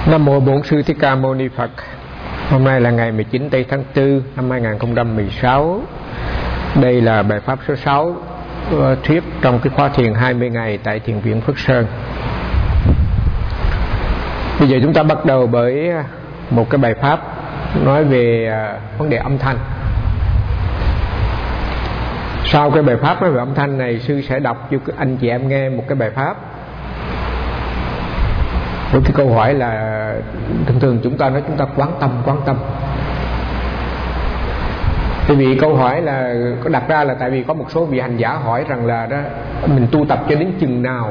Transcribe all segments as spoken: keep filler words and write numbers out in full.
Nam mô Bổn Sư Thích Ca Mâu Ni Phật. Hôm nay là ngày mười chín tây tháng tư năm hai nghìn không trăm mười sáu. Đây là bài pháp số sáu thuyết trong cái khóa thiền hai mươi ngày tại Thiền viện Phước Sơn. Bây giờ chúng ta bắt đầu bởi một cái bài pháp nói về vấn đề âm thanh. Sau cái bài pháp nói về âm thanh này, sư sẽ đọc cho anh chị em nghe một cái bài pháp. Với cái câu hỏi là thường thường chúng ta nói chúng ta quán tâm, quán tâm. Tại vì câu hỏi là có đặt ra là tại vì có một số vị hành giả hỏi rằng là đó, mình tu tập cho đến chừng nào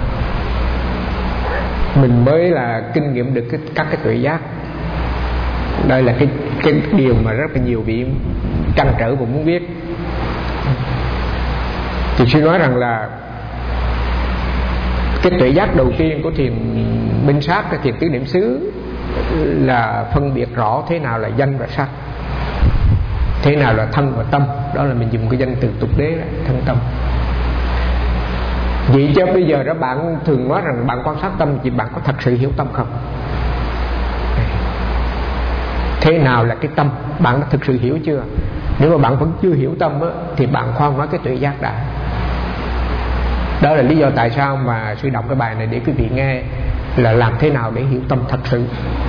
mình mới là kinh nghiệm được cái, các cái tuệ giác. Đây là cái, cái điều mà rất là nhiều vị trăn trở và muốn biết. Thì sư nói rằng là cái tuệ giác đầu tiên của thiền minh sát, cái thiền tứ niệm xứ là phân biệt rõ thế nào là danh và sắc, thế nào là thân và tâm. Đó là mình dùng cái danh từ tục đế đó, thân tâm. Vậy chứ bây giờ đó bạn thường nói rằng bạn quan sát tâm, thì bạn có thật sự hiểu tâm không? Thế nào là cái tâm? Bạn đã thực sự hiểu chưa? Nếu mà bạn vẫn chưa hiểu tâm á, thì bạn khoan nói cái tuệ giác đã. Đó là lý do tại sao mà sư đọc cái bài này để quý vị nghe là làm thế nào để hiểu tâm thật sự.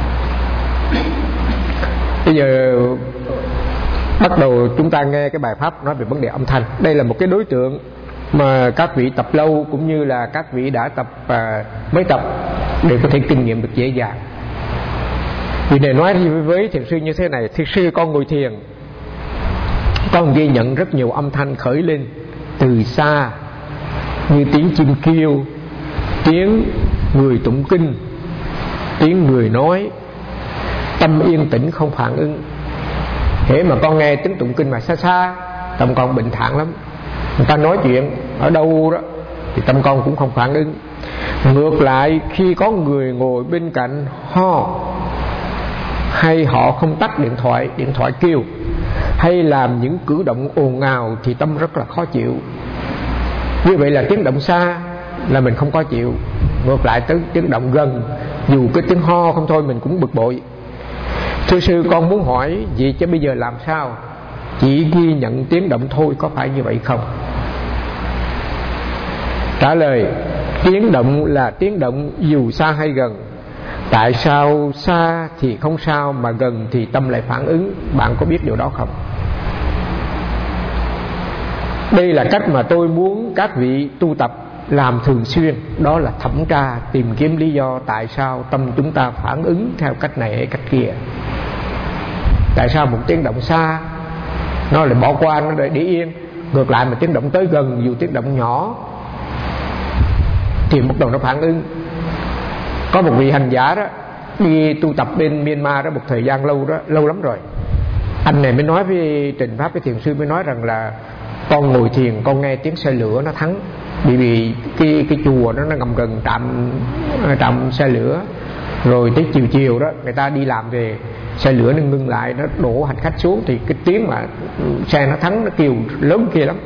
Bây giờ bắt đầu chúng ta nghe cái bài pháp nói về vấn đề âm thanh. Đây là một cái đối tượng mà các vị tập lâu cũng như là các vị đã tập à, mới tập để có thể kinh nghiệm được dễ dàng. Vì này nói với thiền sư như thế này: thiền sư con ngồi thiền, con ghi nhận rất nhiều âm thanh khởi lên từ xa, như tiếng chim kêu, tiếng người tụng kinh, tiếng người nói. Tâm yên tĩnh không phản ứng. Hễ mà con nghe tiếng tụng kinh mà xa xa, tâm con bình thản lắm. Người ta nói chuyện ở đâu đó thì tâm con cũng không phản ứng. Ngược lại, khi có người ngồi bên cạnh ho, hay họ không tắt điện thoại, điện thoại kêu, hay làm những cử động ồn ào, thì tâm rất là khó chịu. Như vậy là tiếng động xa là mình không có chịu. Ngược lại tới tiếng động gần, dù cái tiếng ho không thôi mình cũng bực bội. Thưa sư, con muốn hỏi vậy chứ bây giờ làm sao? Chỉ ghi nhận tiếng động thôi, có phải như vậy không? Trả lời: tiếng động là tiếng động dù xa hay gần. Tại sao xa thì không sao mà gần thì tâm lại phản ứng? Bạn có biết điều đó không? Đây là cách mà tôi muốn các vị tu tập làm thường xuyên. Đó là thẩm tra, tìm kiếm lý do tại sao tâm chúng ta phản ứng theo cách này hay cách kia. Tại sao một tiếng động xa nó lại bỏ qua, nó lại để yên. Ngược lại mà tiếng động tới gần, dù tiếng động nhỏ, thì bắt đầu nó phản ứng. Có một vị hành giả đó đi tu tập bên Myanmar đó một thời gian lâu đó, lâu lắm rồi. Anh này mới nói với trình pháp, với thiền sư mới nói rằng là con ngồi thiền, con nghe tiếng xe lửa nó thắng. Bởi vì cái, cái chùa đó nó nằm gần trạm, trạm xe lửa. Rồi tới chiều chiều đó người ta đi làm về, xe lửa nó ngưng lại, nó đổ hành khách xuống, thì cái tiếng mà xe nó thắng, nó kêu lớn kia lắm.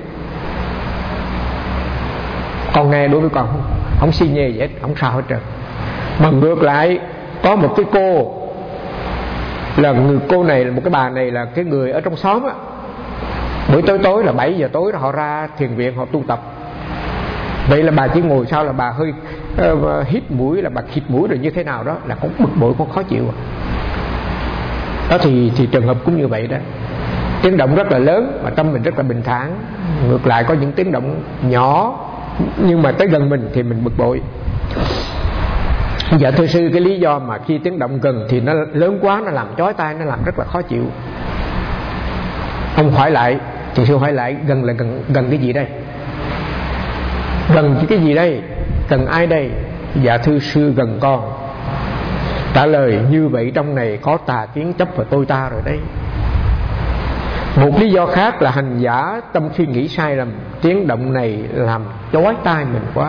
Con nghe đối với con không, không xi nhê gì hết, không sao hết trơn. Mà ngược lại có một cái cô, là người cô này là một cái bà này là cái người ở trong xóm á. Buổi tối tối là bảy giờ tối họ ra thiền viện họ tu tập. Vậy là bà chỉ ngồi sau là bà hơi uh, hít mũi, là bà khịt mũi rồi như thế nào đó, là cũng bực bội, cũng khó chịu. Đó thì, thì trường hợp cũng như vậy đó. Tiếng động rất là lớn mà tâm mình rất là bình thản. Ngược lại có những tiếng động nhỏ nhưng mà tới gần mình thì mình bực bội. Dạ thưa sư, cái lý do mà khi tiếng động gần thì nó lớn quá, nó làm chói tai, nó làm rất là khó chịu. Ông hỏi lại, thì sư hỏi lại, gần là gần, gần cái gì đây? Gần cái gì đây? Gần ai đây? Dạ thưa sư, gần con. Trả lời: như vậy trong này có tà kiến chấp vào tôi ta rồi đấy. Một lý do khác là hành giả tâm suy nghĩ sai lầm. Tiếng động này làm chói tai mình quá.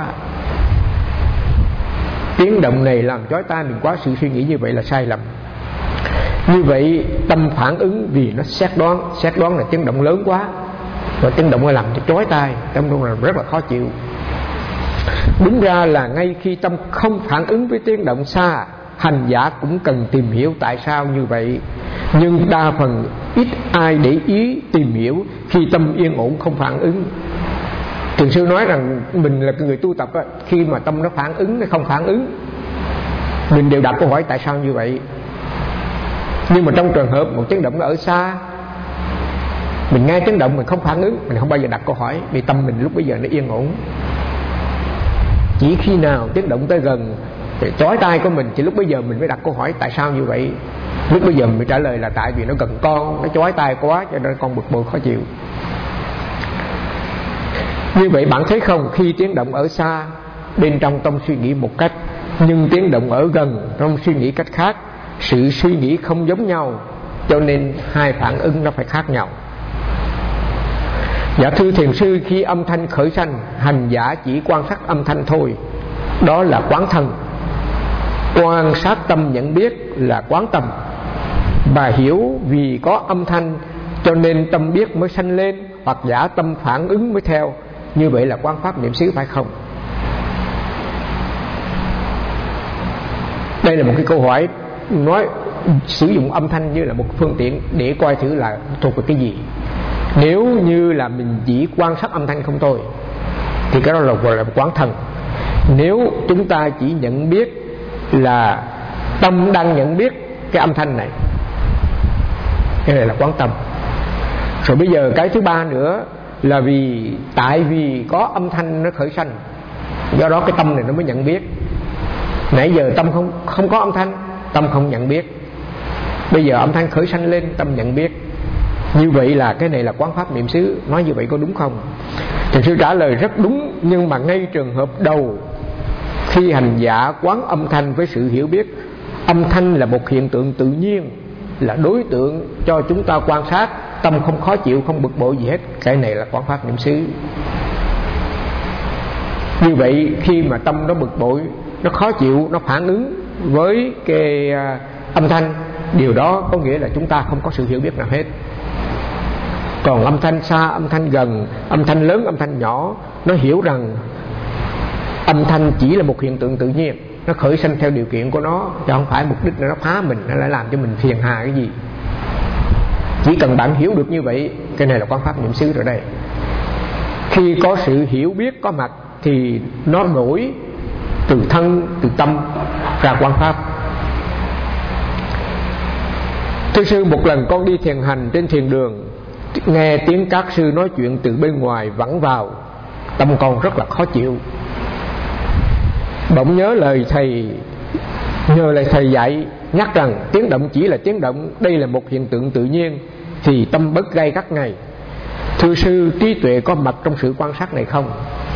Tiếng động này làm chói tai mình quá. Sự suy nghĩ như vậy là sai lầm. Như vậy tâm phản ứng vì nó xét đoán. Xét đoán là tiếng động lớn quá, và tiếng động làm cho chói tai, tâm luôn là rất là khó chịu. Đúng ra là ngay khi tâm không phản ứng với tiếng động xa hành giả cũng cần tìm hiểu tại sao như vậy, nhưng đa phần ít ai để ý tìm hiểu khi tâm yên ổn không phản ứng. Thiền sư nói rằng mình là người tu tập á, khi mà tâm nó phản ứng, nó không phản ứng, mình đều đặt câu hỏi tại sao như vậy. Nhưng mà trong trường hợp một chấn động nó ở xa, mình nghe chấn động mình không phản ứng, mình không bao giờ đặt câu hỏi, vì tâm mình lúc bây giờ nó yên ổn. Chỉ khi nào chấn động tới gần thì chói tai của mình, thì lúc bây giờ mình mới đặt câu hỏi tại sao như vậy. Lúc bây giờ mình mới trả lời là tại vì nó gần con, nó chói tai quá cho nên con bực bội khó chịu. Như vậy bạn thấy không, khi tiếng động ở xa, bên trong tâm suy nghĩ một cách, nhưng tiếng động ở gần, trong suy nghĩ cách khác. Sự suy nghĩ không giống nhau, cho nên hai phản ứng nó phải khác nhau. Dạ thưa thiền sư, khi âm thanh khởi sanh, hành giả chỉ quan sát âm thanh thôi, đó là quán thân. Quan sát tâm nhận biết là quán tâm. Bà hiểu vì có âm thanh cho nên tâm biết mới sanh lên, hoặc giả tâm phản ứng mới theo. Như vậy là quán pháp niệm xứ phải không? Đây là một cái câu hỏi nói sử dụng âm thanh như là một phương tiện để coi thử là thuộc về cái gì. Nếu như là mình chỉ quan sát âm thanh không thôi thì cái đó là gọi là quán thân. Nếu chúng ta chỉ nhận biết là tâm đang nhận biết cái âm thanh này, cái này là quán tâm. Rồi bây giờ cái thứ ba nữa là vì tại vì có âm thanh nó khởi sanh, do đó cái tâm này nó mới nhận biết. Nãy giờ tâm không không có âm thanh, tâm không nhận biết. Bây giờ âm thanh khởi sanh lên, tâm nhận biết. Như vậy là cái này là quán pháp niệm xứ. Nói như vậy có đúng không? Thiền sư trả lời rất đúng. Nhưng mà ngay trường hợp đầu, khi hành giả quán âm thanh với sự hiểu biết, âm thanh là một hiện tượng tự nhiên, là đối tượng cho chúng ta quan sát, tâm không khó chịu, không bực bội gì hết. Cái này là quán pháp niệm xứ. Như vậy khi mà tâm nó bực bội, nó khó chịu, nó phản ứng với cái uh, âm thanh, điều đó có nghĩa là chúng ta không có sự hiểu biết nào hết. Còn âm thanh xa, âm thanh gần, âm thanh lớn, âm thanh nhỏ, nó hiểu rằng âm thanh chỉ là một hiện tượng tự nhiên, nó khởi sanh theo điều kiện của nó, chứ không phải mục đích là nó phá mình, nó lại làm cho mình phiền hà cái gì. Chỉ cần bạn hiểu được như vậy, cái này là quán pháp niệm xứ rồi đây. Khi có sự hiểu biết có mặt thì nó nổi từ thân, từ tâm ra quán pháp. Thưa sư, một lần con đi thiền hành trên thiền đường, nghe tiếng các sư nói chuyện từ bên ngoài vẳng vào, tâm con rất là khó chịu. Bỗng nhớ lời thầy nhờ lời thầy dạy nhắc rằng tiếng động chỉ là tiếng động, đây là một hiện tượng tự nhiên, thì tâm bất gay gắt ngay. Thưa sư, trí tuệ có mặt trong sự quan sát này không?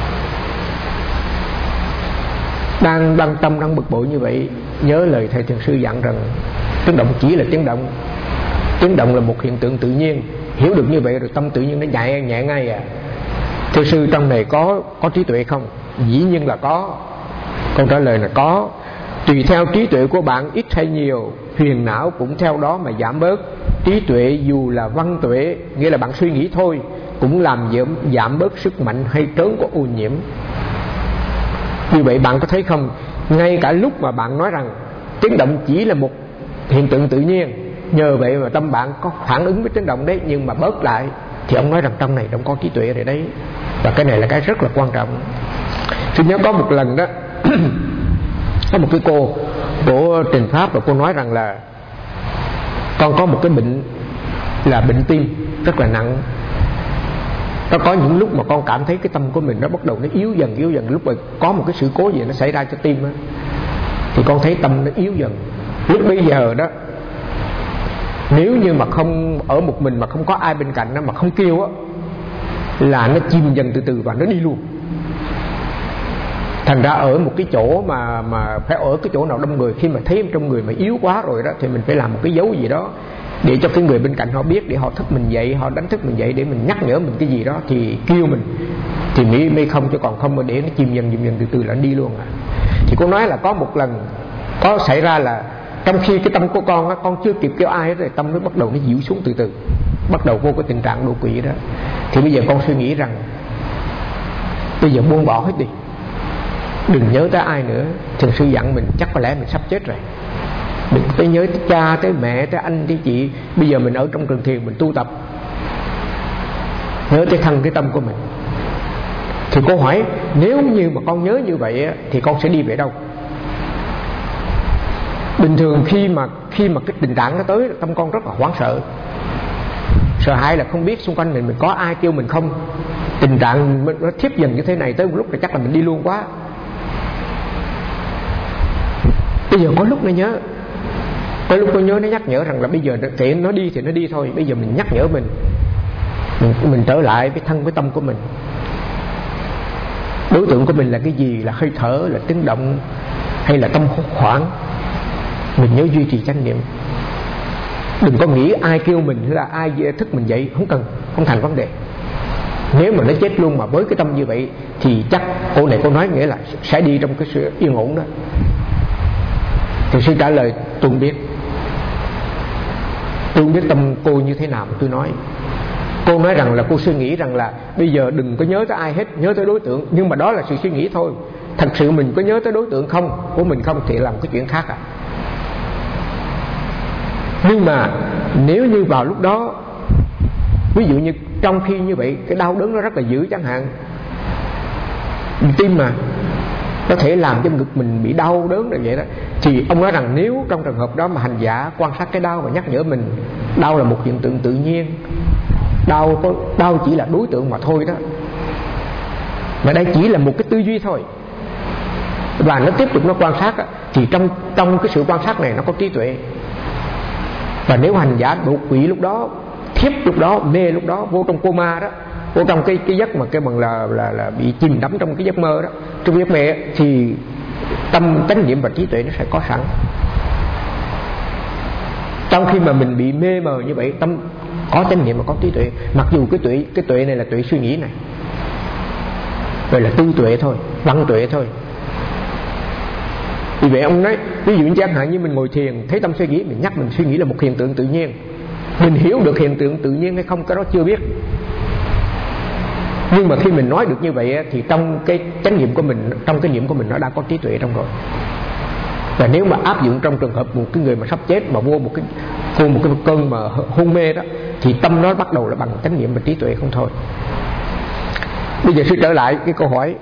Đang đang tâm đang bực bội như vậy, nhớ lời thầy thiền sư dặn rằng tiếng động chỉ là tiếng động, tiếng động là một hiện tượng tự nhiên. Hiểu được như vậy rồi tâm tự nhiên nó nhẹ nhẹ ngay à. Thưa sư, trong này có có trí tuệ không? Dĩ nhiên là có. Câu trả lời là có. Tùy theo trí tuệ của bạn ít hay nhiều, phiền não cũng theo đó mà giảm bớt. Trí tuệ dù là văn tuệ, nghĩa là bạn suy nghĩ thôi, cũng làm giảm, giảm bớt sức mạnh hay trớn của ô nhiễm. Như vậy bạn có thấy không, ngay cả lúc mà bạn nói rằng tiếng động chỉ là một hiện tượng tự nhiên, nhờ vậy mà tâm bạn có phản ứng với tiếng động đấy, nhưng mà bớt lại, thì ông nói rằng trong này ông có trí tuệ rồi đấy. Và cái này là cái rất là quan trọng. Tôi nhớ có một lần đó có một cái cô của Trình Pháp, và cô nói rằng là con có một cái bệnh là bệnh tim rất là nặng. Nó có những lúc mà con cảm thấy cái tâm của mình nó bắt đầu nó yếu dần yếu dần. Lúc mà có một cái sự cố gì nó xảy ra cho tim á, thì con thấy tâm nó yếu dần. Lúc bây giờ đó, nếu như mà không ở một mình, mà không có ai bên cạnh đó, mà không kêu á, là nó chìm dần từ từ và nó đi luôn. Thành ra ở một cái chỗ mà mà phải ở cái chỗ nào đông người, khi mà thấy trong người mà yếu quá rồi đó, thì mình phải làm một cái dấu gì đó để cho cái người bên cạnh họ biết, để họ thức mình dậy, họ đánh thức mình dậy, để mình nhắc nhở mình cái gì đó, thì kêu mình thì mới, mới không, chứ còn không mà để nó chìm dần chìm dần từ từ là nó đi luôn à. Thì cô nói là có một lần có xảy ra là trong khi cái tâm của con á, con chưa kịp kêu ai hết rồi, tâm nó bắt đầu nó dịu xuống từ từ, bắt đầu vô cái tình trạng đột quỵ đó. Thì bây giờ con suy nghĩ rằng bây giờ buông bỏ hết đi, đừng nhớ tới ai nữa. Thiền sư dặn mình chắc có lẽ mình sắp chết rồi, Đừng phải nhớ tới cha, tới mẹ, tới anh, tới chị. Bây giờ mình ở trong trường thiền mình tu tập, nhớ tới thân cái tâm của mình. Thì cô hỏi, nếu như mà con nhớ như vậy thì con sẽ đi về đâu? Bình thường khi mà khi mà cái tình trạng nó tới, tâm con rất là hoảng sợ. Sợ hãi là không biết xung quanh mình mình có ai kêu mình không. Tình trạng nó thiếp dần như thế này, tới một lúc là chắc là mình đi luôn quá. Bây giờ có lúc nó nhớ, có lúc tôi nhớ nó nhắc nhở rằng là bây giờ kệ nó đi thì nó đi thôi. Bây giờ mình nhắc nhở mình, mình, mình trở lại với thân với tâm của mình. Đối tượng của mình là cái gì? Là hơi thở, là tiếng động, hay là tâm hoảng? Mình nhớ duy trì chánh niệm. Đừng có nghĩ ai kêu mình hay là ai thức mình dậy, không cần, không thành vấn đề. Nếu mà nó chết luôn mà với cái tâm như vậy thì chắc cô này cô nói nghĩa là sẽ đi trong cái sự yên ổn đó. Thì sư trả lời, tôi không biết. Tôi không biết tâm cô như thế nào mà tôi nói. Cô nói rằng là cô suy nghĩ rằng là bây giờ đừng có nhớ tới ai hết, nhớ tới đối tượng. Nhưng mà đó là sự suy nghĩ thôi. Thật sự mình có nhớ tới đối tượng không, của mình không thì làm cái chuyện khác à. Nhưng mà nếu như vào lúc đó, ví dụ như trong khi như vậy cái đau đớn nó rất là dữ chẳng hạn, tim mà có thể làm cho ngực mình bị đau đớn là vậy đó, thì ông nói rằng nếu trong trường hợp đó mà hành giả quan sát cái đau và nhắc nhở mình, đau là một hiện tượng tự nhiên, đau có đau chỉ là đối tượng mà thôi đó, mà đây chỉ là một cái tư duy thôi, và nó tiếp tục nó quan sát đó, thì trong trong cái sự quan sát này nó có trí tuệ. Và nếu hành giả đột quỵ lúc đó, thiếp lúc đó, mê lúc đó, vô trong coma đó, vô trong cái cái giấc mà cái bằng là là là bị chìm đắm trong cái giấc mơ đó, trong giấc mơ thì tâm chánh niệm và trí tuệ nó sẽ có sẵn. Trong khi mà mình bị mê mờ như vậy, tâm có chánh niệm mà có trí tuệ, mặc dù cái tuệ cái tuệ này là tuệ suy nghĩ này, vậy là tư tuệ thôi, văn tuệ thôi. Vì vậy ông nói, ví dụ như chẳng hạn như mình ngồi thiền, thấy tâm suy nghĩ, mình nhắc mình suy nghĩ là một hiện tượng tự nhiên. Mình hiểu được hiện tượng tự nhiên hay không, cái đó chưa biết. Nhưng mà khi mình nói được như vậy thì trong cái chánh niệm của mình, trong cái niệm của mình nó đã có trí tuệ trong rồi. Và nếu mà áp dụng trong trường hợp một cái người mà sắp chết mà vô một cái vô một cái cơn mà hôn mê đó, thì tâm nó bắt đầu là bằng chánh niệm và trí tuệ không thôi. Bây giờ sư trở lại cái câu hỏi,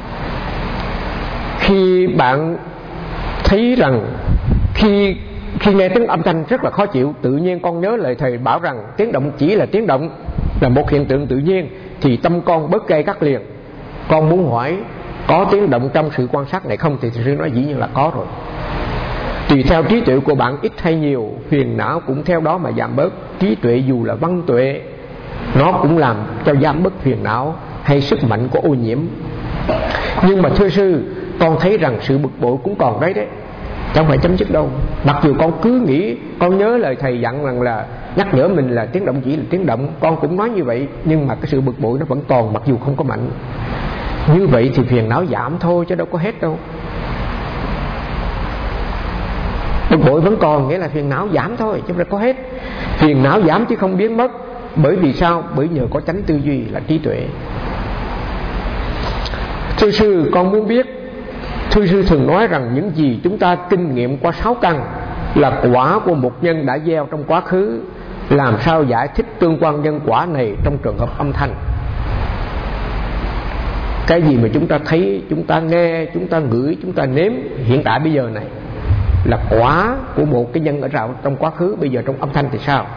khi bạn thấy rằng khi khi nghe tiếng âm thanh rất là khó chịu, tự nhiên con nhớ lời thầy bảo rằng tiếng động chỉ là tiếng động, là một hiện tượng tự nhiên, thì tâm con bớt gay gắt liền. Con muốn hỏi có tiếng động trong sự quan sát này không, thì sư nói dĩ nhiên là có rồi. Tùy theo trí tuệ của bạn ít hay nhiều, phiền não cũng theo đó mà giảm bớt. Trí tuệ dù là văn tuệ, nó cũng làm cho giảm bớt phiền não hay sức mạnh của ô nhiễm. Nhưng mà thưa sư, con thấy rằng sự bực bội cũng còn đấy đấy, chẳng phải chấm dứt đâu. Mặc dù con cứ nghĩ, con nhớ lời thầy dặn rằng là nhắc nhở mình là tiếng động chỉ là tiếng động, con cũng nói như vậy, nhưng mà cái sự bực bội nó vẫn còn, mặc dù không có mạnh. Như vậy thì phiền não giảm thôi chứ đâu có hết đâu. Bực bội vẫn còn, nghĩa là phiền não giảm thôi chứ không có hết. Phiền não giảm chứ không biến mất. Bởi vì sao? Bởi nhờ có chánh tư duy là trí tuệ. Thưa sư, con muốn biết, thưa sư thường nói rằng những gì chúng ta kinh nghiệm qua sáu căn là quả của một nhân đã gieo trong quá khứ. Làm sao giải thích tương quan nhân quả này trong trường hợp âm thanh? Cái gì mà chúng ta thấy, chúng ta nghe, chúng ta ngửi, chúng ta nếm hiện tại bây giờ này là quả của một cái nhân ở trong quá khứ. Bây giờ trong âm thanh thì sao?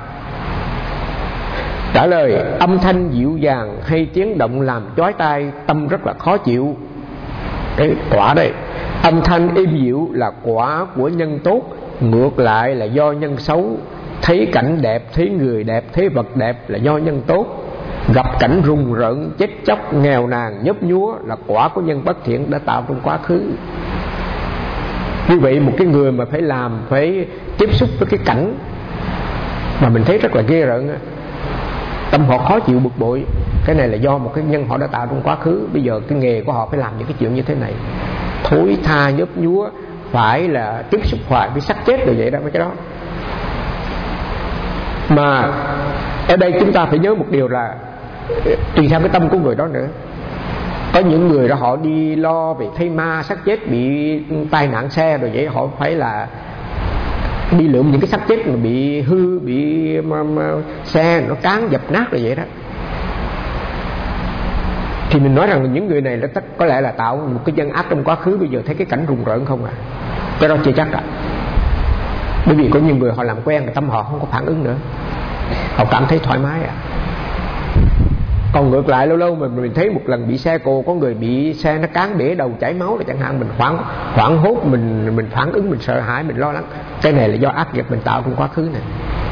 Trả lời, âm thanh dịu dàng hay tiếng động làm chói tai, tâm rất là khó chịu. Cái quả đây, âm thanh êm dịu là quả của nhân tốt, ngược lại là do nhân xấu. Thấy cảnh đẹp, thấy người đẹp, thấy vật đẹp là do nhân tốt. Gặp cảnh rùng rợn, chết chóc, nghèo nàn, nhấp nhúa là quả của nhân bất thiện đã tạo trong quá khứ. Như vậy một cái người mà phải làm, phải tiếp xúc với cái cảnh mà mình thấy rất là ghê rợn, tâm họ khó chịu bực bội, cái này là do một cái nhân họ đã tạo trong quá khứ. Bây giờ cái nghề của họ phải làm những cái chuyện như thế này, thối tha nhấp nhúa, phải là tiếp xúc hoài với xác chết rồi vậy đó, mấy cái đó. Mà ở đây chúng ta phải nhớ một điều là tùy theo cái tâm của người đó nữa. Có những người đó họ đi lo về thấy ma xác chết, bị tai nạn xe rồi vậy, họ phải là đi lượm những cái xác chết mà bị hư, bị mà, mà xe nó cán dập nát rồi vậy đó. Thì mình nói rằng những người này là tất có lẽ là tạo một cái dân ác trong quá khứ, bây giờ thấy cái cảnh rùng rợn không à. Cái đó chưa chắc ạ. Bởi vì có nhiều người họ làm quen rồi tâm họ không có phản ứng nữa, họ cảm thấy thoải mái à. Còn ngược lại lâu lâu mình mình thấy một lần bị xe cộ, có người bị xe nó cán bể đầu chảy máu rồi chẳng hạn, mình hoảng hoảng hốt, mình mình phản ứng, mình sợ hãi, mình lo lắng. Cái này là do ác nghiệp mình tạo trong quá khứ này.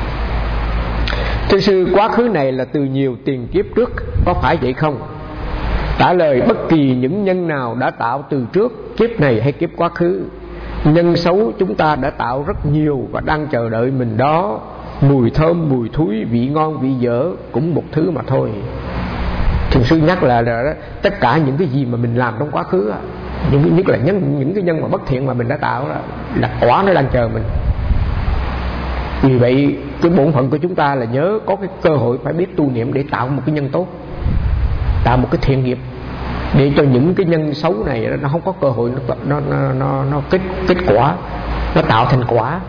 Thưa sư, quá khứ này là từ nhiều tiền kiếp trước, có phải vậy không? Trả lời, bất kỳ những nhân nào đã tạo từ trước kiếp này hay kiếp quá khứ, nhân xấu chúng ta đã tạo rất nhiều và đang chờ đợi mình đó. Mùi thơm, mùi thúi, vị ngon, vị dở cũng một thứ mà thôi. Thường sư nhắc là, là tất cả những cái gì mà mình làm trong quá khứ, những nhất là nhân, những cái nhân mà bất thiện mà mình đã tạo là, là quả nó đang chờ mình. Vì vậy cái bổn phận của chúng ta là nhớ có cái cơ hội phải biết tu niệm để tạo một cái nhân tốt, tạo một cái thiện nghiệp, để cho những cái nhân xấu này nó không có cơ hội nó nó nó nó, nó kết kết quả, nó tạo thành quả.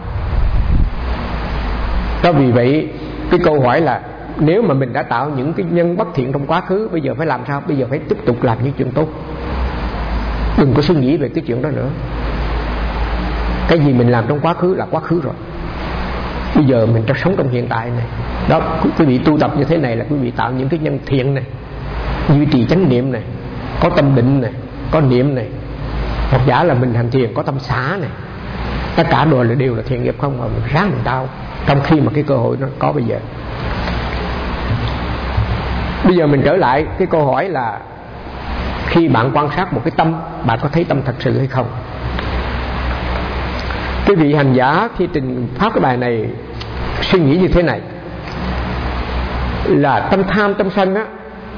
Đó, vì vậy cái câu hỏi là nếu mà mình đã tạo những cái nhân bất thiện trong quá khứ, bây giờ phải làm sao? Bây giờ phải tiếp tục làm những chuyện tốt, đừng có suy nghĩ về cái chuyện đó nữa. Cái gì mình làm trong quá khứ là quá khứ rồi, bây giờ mình đang sống trong hiện tại này. Đó, quý vị tu tập như thế này là quý vị tạo những cái nhân thiện này, duy trì chánh niệm này, có tâm định này, có niệm này, hoặc giả là mình hành thiền có tâm xả này. Tất cả đều là đều là thiện nghiệp không, mà mình ráng mình tạo trong khi mà cái cơ hội nó có bây giờ. Bây giờ mình trở lại cái câu hỏi là khi bạn quan sát một cái tâm, bạn có thấy tâm thật sự hay không? Cái vị hành giả khi trình phát cái bài này suy nghĩ như thế này, là tâm tham tâm sân á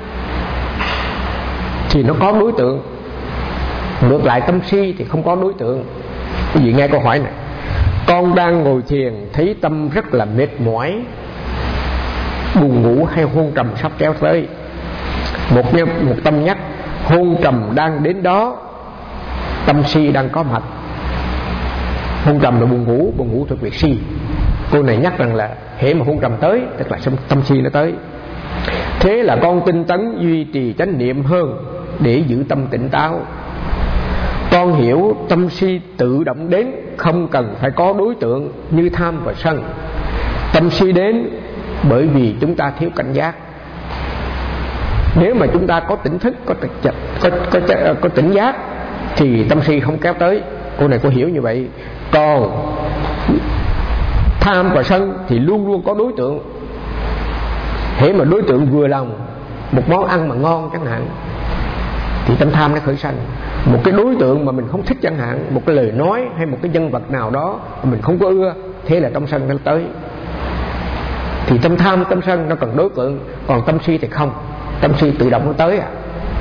thì nó có đối tượng, ngược lại tâm si thì không có đối tượng. Quý vị nghe câu hỏi này: con đang ngồi thiền thấy tâm rất là mệt mỏi, buồn ngủ hay hôn trầm sắp kéo tới. Một, một tâm nhắc hôn trầm đang đến đó, tâm si đang có mặt. Hôn trầm là buồn ngủ, buồn ngủ thuộc việc si. Cô này nhắc rằng là hễ mà hôn trầm tới, tức là tâm si nó tới. Thế là con tinh tấn duy trì chánh niệm hơn để giữ tâm tỉnh táo. Con hiểu tâm si tự động đến, không cần phải có đối tượng như tham và sân. Tâm si đến bởi vì chúng ta thiếu cảnh giác. Nếu mà chúng ta có tỉnh thức, có, có, có, có, có tỉnh giác thì tâm si không kéo tới. Cô này có hiểu như vậy. Còn tham và sân thì luôn luôn có đối tượng. Hễ mà đối tượng vừa lòng, một món ăn mà ngon chẳng hạn, thì tâm tham nó khởi sanh. Một cái đối tượng mà mình không thích chẳng hạn, một cái lời nói hay một cái nhân vật nào đó mà mình không có ưa, thế là tâm sân nó tới. Thì tâm tham, tâm sân nó cần đối tượng, còn tâm si thì không, tâm si tự động nó tới à.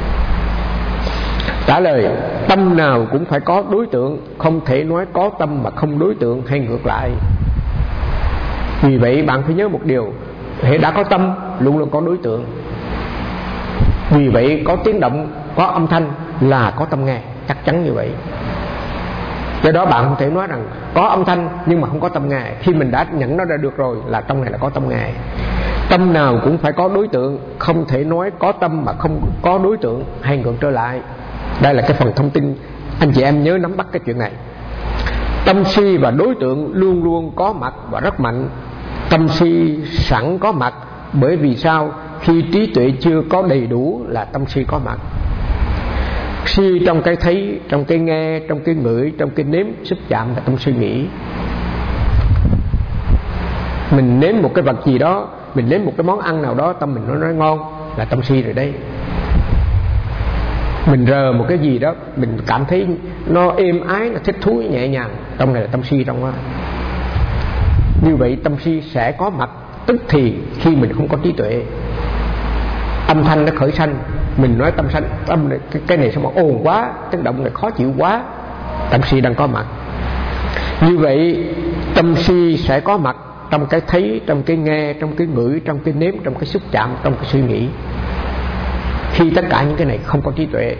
Trả lời: tâm nào cũng phải có đối tượng, không thể nói có tâm mà không đối tượng hay ngược lại. Vì vậy bạn phải nhớ một điều, hễ đã có tâm luôn luôn có đối tượng. Vì vậy có tiếng động, có âm thanh là có tâm nghe, chắc chắn như vậy. Do đó bạn không thể nói rằng có âm thanh nhưng mà không có tâm nghe. Khi mình đã nhận nó ra được rồi là trong này là có tâm nghe. Tâm nào cũng phải có đối tượng, không thể nói có tâm mà không có đối tượng hay ngược trở lại. Đây là cái phần thông tin anh chị em nhớ nắm bắt cái chuyện này. Tâm si và đối tượng luôn luôn có mặt và rất mạnh. Tâm si sẵn có mặt, bởi vì sao? Khi trí tuệ chưa có đầy đủ là tâm si có mặt. Si trong cái thấy, trong cái nghe, trong cái ngửi, trong cái nếm, xúc chạm là tâm suy nghĩ. Mình nếm một cái vật gì đó, mình nếm một cái món ăn nào đó, tâm mình nó nói ngon là tâm si rồi đấy. Mình rờ một cái gì đó, mình cảm thấy nó êm ái, nó thích thú, nhẹ nhàng, trong này là tâm si trong đó. Như vậy tâm si sẽ có mặt tức thì khi mình không có trí tuệ. Âm thanh nó khởi sanh, mình nói tâm sanh, tâm này, cái, cái này sao mà ồn quá, tiếng động này khó chịu quá, tâm si đang có mặt. Như vậy tâm si sẽ có mặt trong cái thấy, trong cái nghe, trong cái ngửi, trong cái nếm, trong cái xúc chạm, trong cái suy nghĩ. Khi tất cả những cái này không có trí tuệ,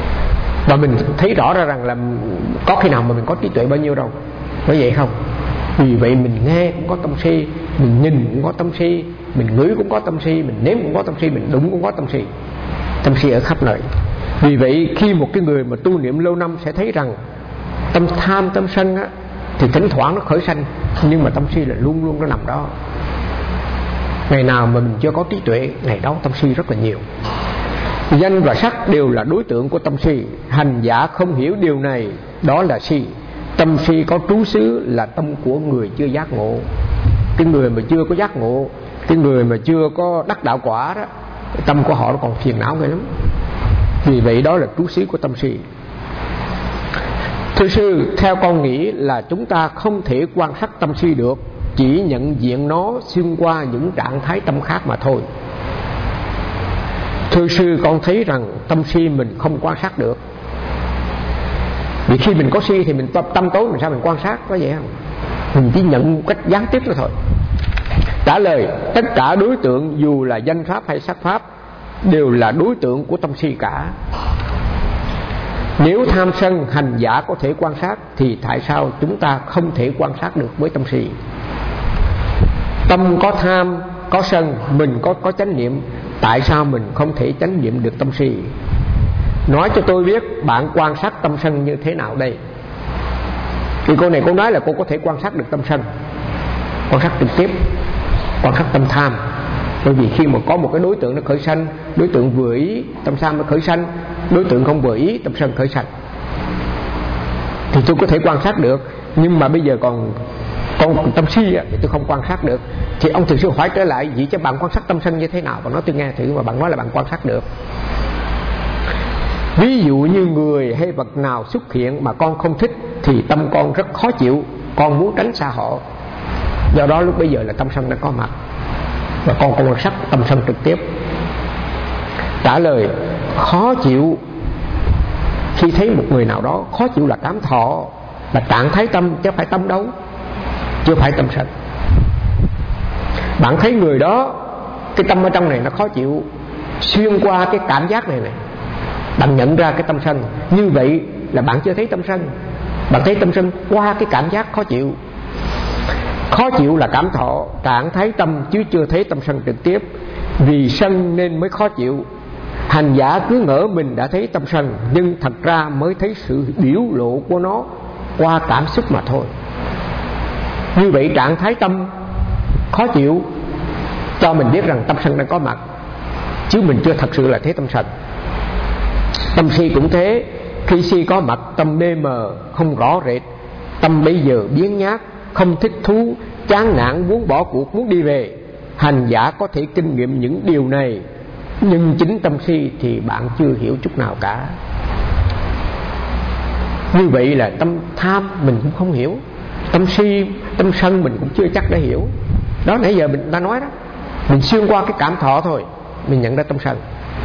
và mình thấy rõ ra rằng là có khi nào mà mình có trí tuệ bao nhiêu đâu, có vậy không? Vì vậy mình nghe cũng có tâm si, mình nhìn cũng có tâm si, mình ngửi cũng có tâm si, mình nếm cũng có tâm si, mình đụng cũng có tâm si. Tâm si ở khắp nơi. Vì vậy khi một cái người mà tu niệm lâu năm sẽ thấy rằng tâm tham, tâm sân á, thì thỉnh thoảng nó khởi sanh, nhưng mà tâm si là luôn luôn nó nằm đó. Ngày nào mà mình chưa có trí tuệ, ngày đó tâm si rất là nhiều. Danh và sắc đều là đối tượng của tâm si. Hành giả không hiểu điều này, đó là si. Tâm si có trú xứ là tâm của người chưa giác ngộ. Cái người mà chưa có giác ngộ, cái người mà chưa có đắc đạo quả đó, tâm của họ nó còn phiền não ghê lắm. Vì vậy đó là trú xứ của tâm si. Thưa sư, theo con nghĩ là chúng ta không thể quan sát tâm si được, chỉ nhận diện nó xuyên qua những trạng thái tâm khác mà thôi. Thưa sư, con thấy rằng tâm si mình không quan sát được. Vì khi mình có si thì mình tâm tối, mình sao mình quan sát, có vậy không? Mình chỉ nhận một cách gián tiếp đó thôi. Trả lời, tất cả đối tượng dù là danh pháp hay sắc pháp đều là đối tượng của tâm si cả. Nếu tham sân hành giả có thể quan sát, thì tại sao chúng ta không thể quan sát được với tâm si? Tâm có tham, có sân, mình có, có chánh niệm, tại sao mình không thể chánh niệm được tâm si? Nói cho tôi biết bạn quan sát tâm sân như thế nào đây? Thì cô này cô nói là cô có thể quan sát được tâm sân, quan sát trực tiếp, quan sát tâm tham. Bởi vì khi mà có một cái đối tượng nó khởi sanh, đối tượng vừa ý tâm tham nó khởi sanh, đối tượng không vừa ý tâm sân khởi sanh, thì tôi có thể quan sát được. Nhưng mà bây giờ còn còn tâm si thì tôi không quan sát được. Thì ông thường sư hỏi trở lại, vậy cho bạn quan sát tâm sân như thế nào? Bạn nói tôi nghe thử, mà bạn nói là bạn quan sát được. Ví dụ như người hay vật nào xuất hiện mà con không thích, thì tâm con rất khó chịu, con muốn tránh xa họ. Do đó lúc bây giờ là tâm sân đã có mặt, và con quan sát tâm sân trực tiếp. Trả lời, khó chịu khi thấy một người nào đó, khó chịu là cảm thọ, là trạng thái tâm, chứ phải tâm đâu, chưa phải tâm sân. Bạn thấy người đó, cái tâm ở trong này nó khó chịu, xuyên qua cái cảm giác này này, bạn nhận ra cái tâm sân. Như vậy là bạn chưa thấy tâm sân, bạn thấy tâm sân qua cái cảm giác khó chịu. Khó chịu là cảm thọ, trạng thái tâm, chứ chưa thấy tâm sân trực tiếp. Vì sân nên mới khó chịu. Hành giả cứ ngỡ mình đã thấy tâm sân, nhưng thật ra mới thấy sự biểu lộ của nó qua cảm xúc mà thôi. Như vậy trạng thái tâm khó chịu cho mình biết rằng tâm sân đang có mặt, chứ mình chưa thật sự là thấy tâm sân. Tâm si cũng thế. Khi si có mặt, tâm mê mờ, không rõ rệt. Tâm bây giờ biếng nhác, không thích thú, chán nản, muốn bỏ cuộc, muốn đi về. Hành giả có thể kinh nghiệm những điều này, nhưng chính tâm si thì bạn chưa hiểu chút nào cả. Như vậy là tâm tham mình cũng không hiểu, tâm si, tâm sân mình cũng chưa chắc đã hiểu. Đó, nãy giờ mình đã nói đó, mình xuyên qua cái cảm thọ thôi, mình nhận ra tâm sân.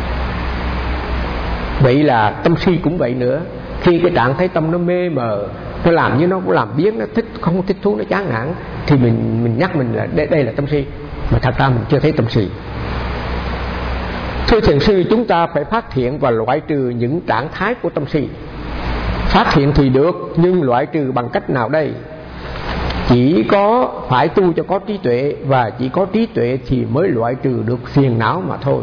Vậy là tâm si cũng vậy nữa. Khi cái trạng thái tâm nó mê mờ, nó làm như nó cũng làm biếng, nó thích không thích thú, nó chán nản, thì mình mình nhắc mình là đây, đây là tâm si, mà thật ra mình chưa thấy tâm si. Thưa thiền sư, chúng ta phải phát hiện và loại trừ những trạng thái của tâm si. Phát hiện thì được, nhưng loại trừ bằng cách nào đây? Chỉ có phải tu cho có trí tuệ, và chỉ có trí tuệ thì mới loại trừ được phiền não mà thôi.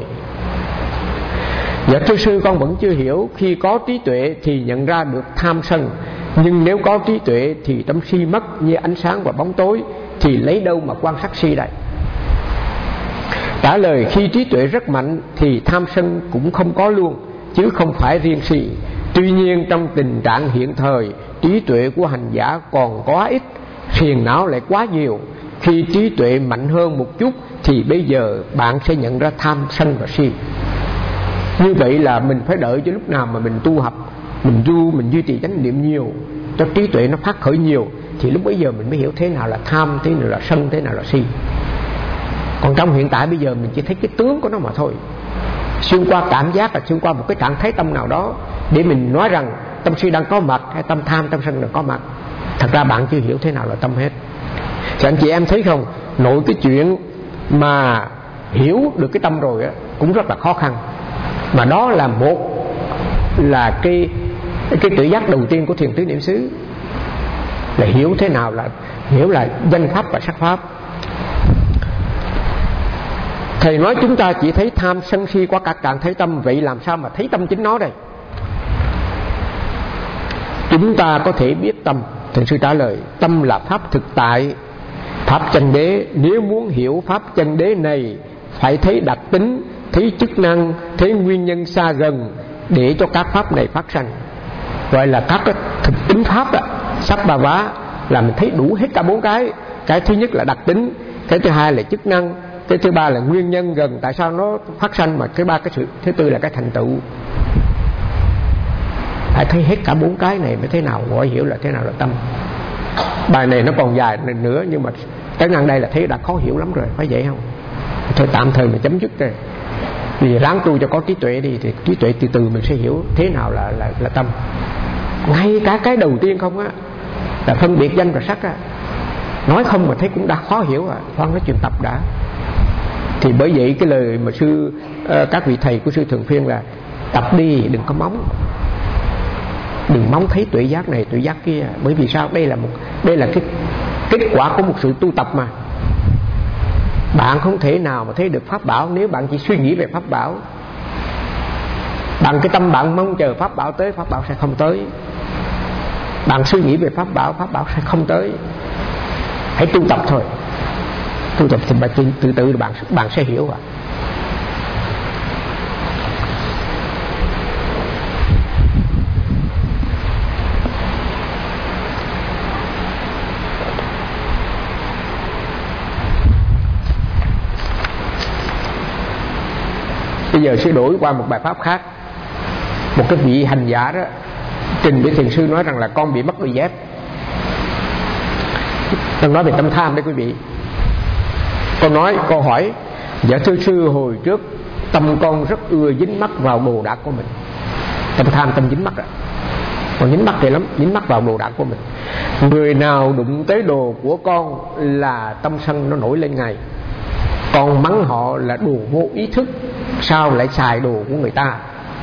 Dạ thưa sư, con vẫn chưa hiểu. Khi có trí tuệ thì nhận ra được tham sân, nhưng nếu có trí tuệ thì tâm si mất như ánh sáng và bóng tối, thì lấy đâu mà quan sát si đây? Trả lời, khi trí tuệ rất mạnh thì tham sân cũng không có luôn, chứ không phải riêng si. Tuy nhiên trong tình trạng hiện thời, trí tuệ của hành giả còn quá ít, phiền não lại quá nhiều. Khi trí tuệ mạnh hơn một chút thì bây giờ bạn sẽ nhận ra tham sân và si. Như vậy là mình phải đợi cho lúc nào mà mình tu học, mình tu, mình duy trì chánh niệm nhiều, cho trí tuệ nó phát khởi nhiều, thì lúc bấy giờ mình mới hiểu thế nào là tham, thế nào là sân, thế nào là si. Còn trong hiện tại bây giờ mình chỉ thấy cái tướng của nó mà thôi, xuyên qua cảm giác, là xuyên qua một cái trạng thái tâm nào đó, để mình nói rằng tâm si đang có mặt, hay tâm tham, tâm sân đang có mặt. Thật ra bạn chưa hiểu thế nào là tâm hết. Thì anh chị em thấy không, nội cái chuyện mà hiểu được cái tâm rồi á, cũng rất là khó khăn. Mà đó là một là cái cái tự giác đầu tiên của thiền tứ niệm xứ. là hiểu thế nào là hiểu là danh pháp và sắc pháp. Thầy nói chúng ta chỉ thấy tham sân si qua các trạng thấy tâm, vậy làm sao mà thấy tâm chính nó đây? Chúng ta có thể biết tâm. Thiền sư trả lời, tâm là pháp thực tại, pháp chân đế. Nếu muốn hiểu pháp chân đế này, phải thấy đặc tính, thấy chức năng, thấy nguyên nhân xa gần, để cho các pháp này phát sanh. Gọi là các cái thực tính pháp đó, sắc ba vá, là mình thấy đủ hết cả bốn cái. Cái thứ nhất là đặc tính, cái thứ hai là chức năng, cái thứ ba là nguyên nhân gần tại sao nó phát sanh, mà cái ba cái sự thứ tư là cái thành tựu. Phải thấy hết cả bốn cái này mới thế nào gọi hiểu là thế nào là tâm. Bài này nó còn dài nữa, nhưng mà tới ngang đây là thấy đã khó hiểu lắm rồi, phải vậy không? Thôi tạm thời mình chấm dứt rồi. Vì ráng tu cho có trí tuệ đi, thì trí tuệ từ từ mình sẽ hiểu thế nào là là, là tâm. Ngay cả cái đầu tiên không á, là phân biệt danh và sắc á, nói không mà thấy cũng đã khó hiểu à. Khoan nói chuyện tập đã. Thì bởi vậy cái lời mà sư uh, các vị thầy của sư thường khuyên là tập đi, đừng có móng, đừng mong thấy tuệ giác này tuệ giác kia. Bởi vì sao? Đây là một đây là cái kết quả của một sự tu tập mà. Bạn không thể nào mà thấy được pháp bảo nếu bạn chỉ suy nghĩ về pháp bảo. Bằng cái tâm bạn mong chờ pháp bảo tới, pháp bảo sẽ không tới. Bạn suy nghĩ về pháp bảo, pháp bảo sẽ không tới. Hãy tu tập thôi. Tu tập thì bạn từ từ bạn bạn sẽ hiểu à. Bây giờ sẽ đổi qua một bài pháp khác. Một cái vị hành giả đó trình với thiền sư nói rằng là con bị mất đôi dép. Đang nói về tâm tham đấy quý vị. Con nói, con hỏi: dạ thưa sư, hồi trước tâm con rất ưa dính mắc vào đồ đạc của mình. Tâm tham, tâm dính mắc à. Còn dính mắc thì lắm, dính mắc vào đồ đạc của mình. Người nào đụng tới đồ của con là tâm sân nó nổi lên ngay. Con mắng họ là đồ vô ý thức, sao lại xài đồ của người ta.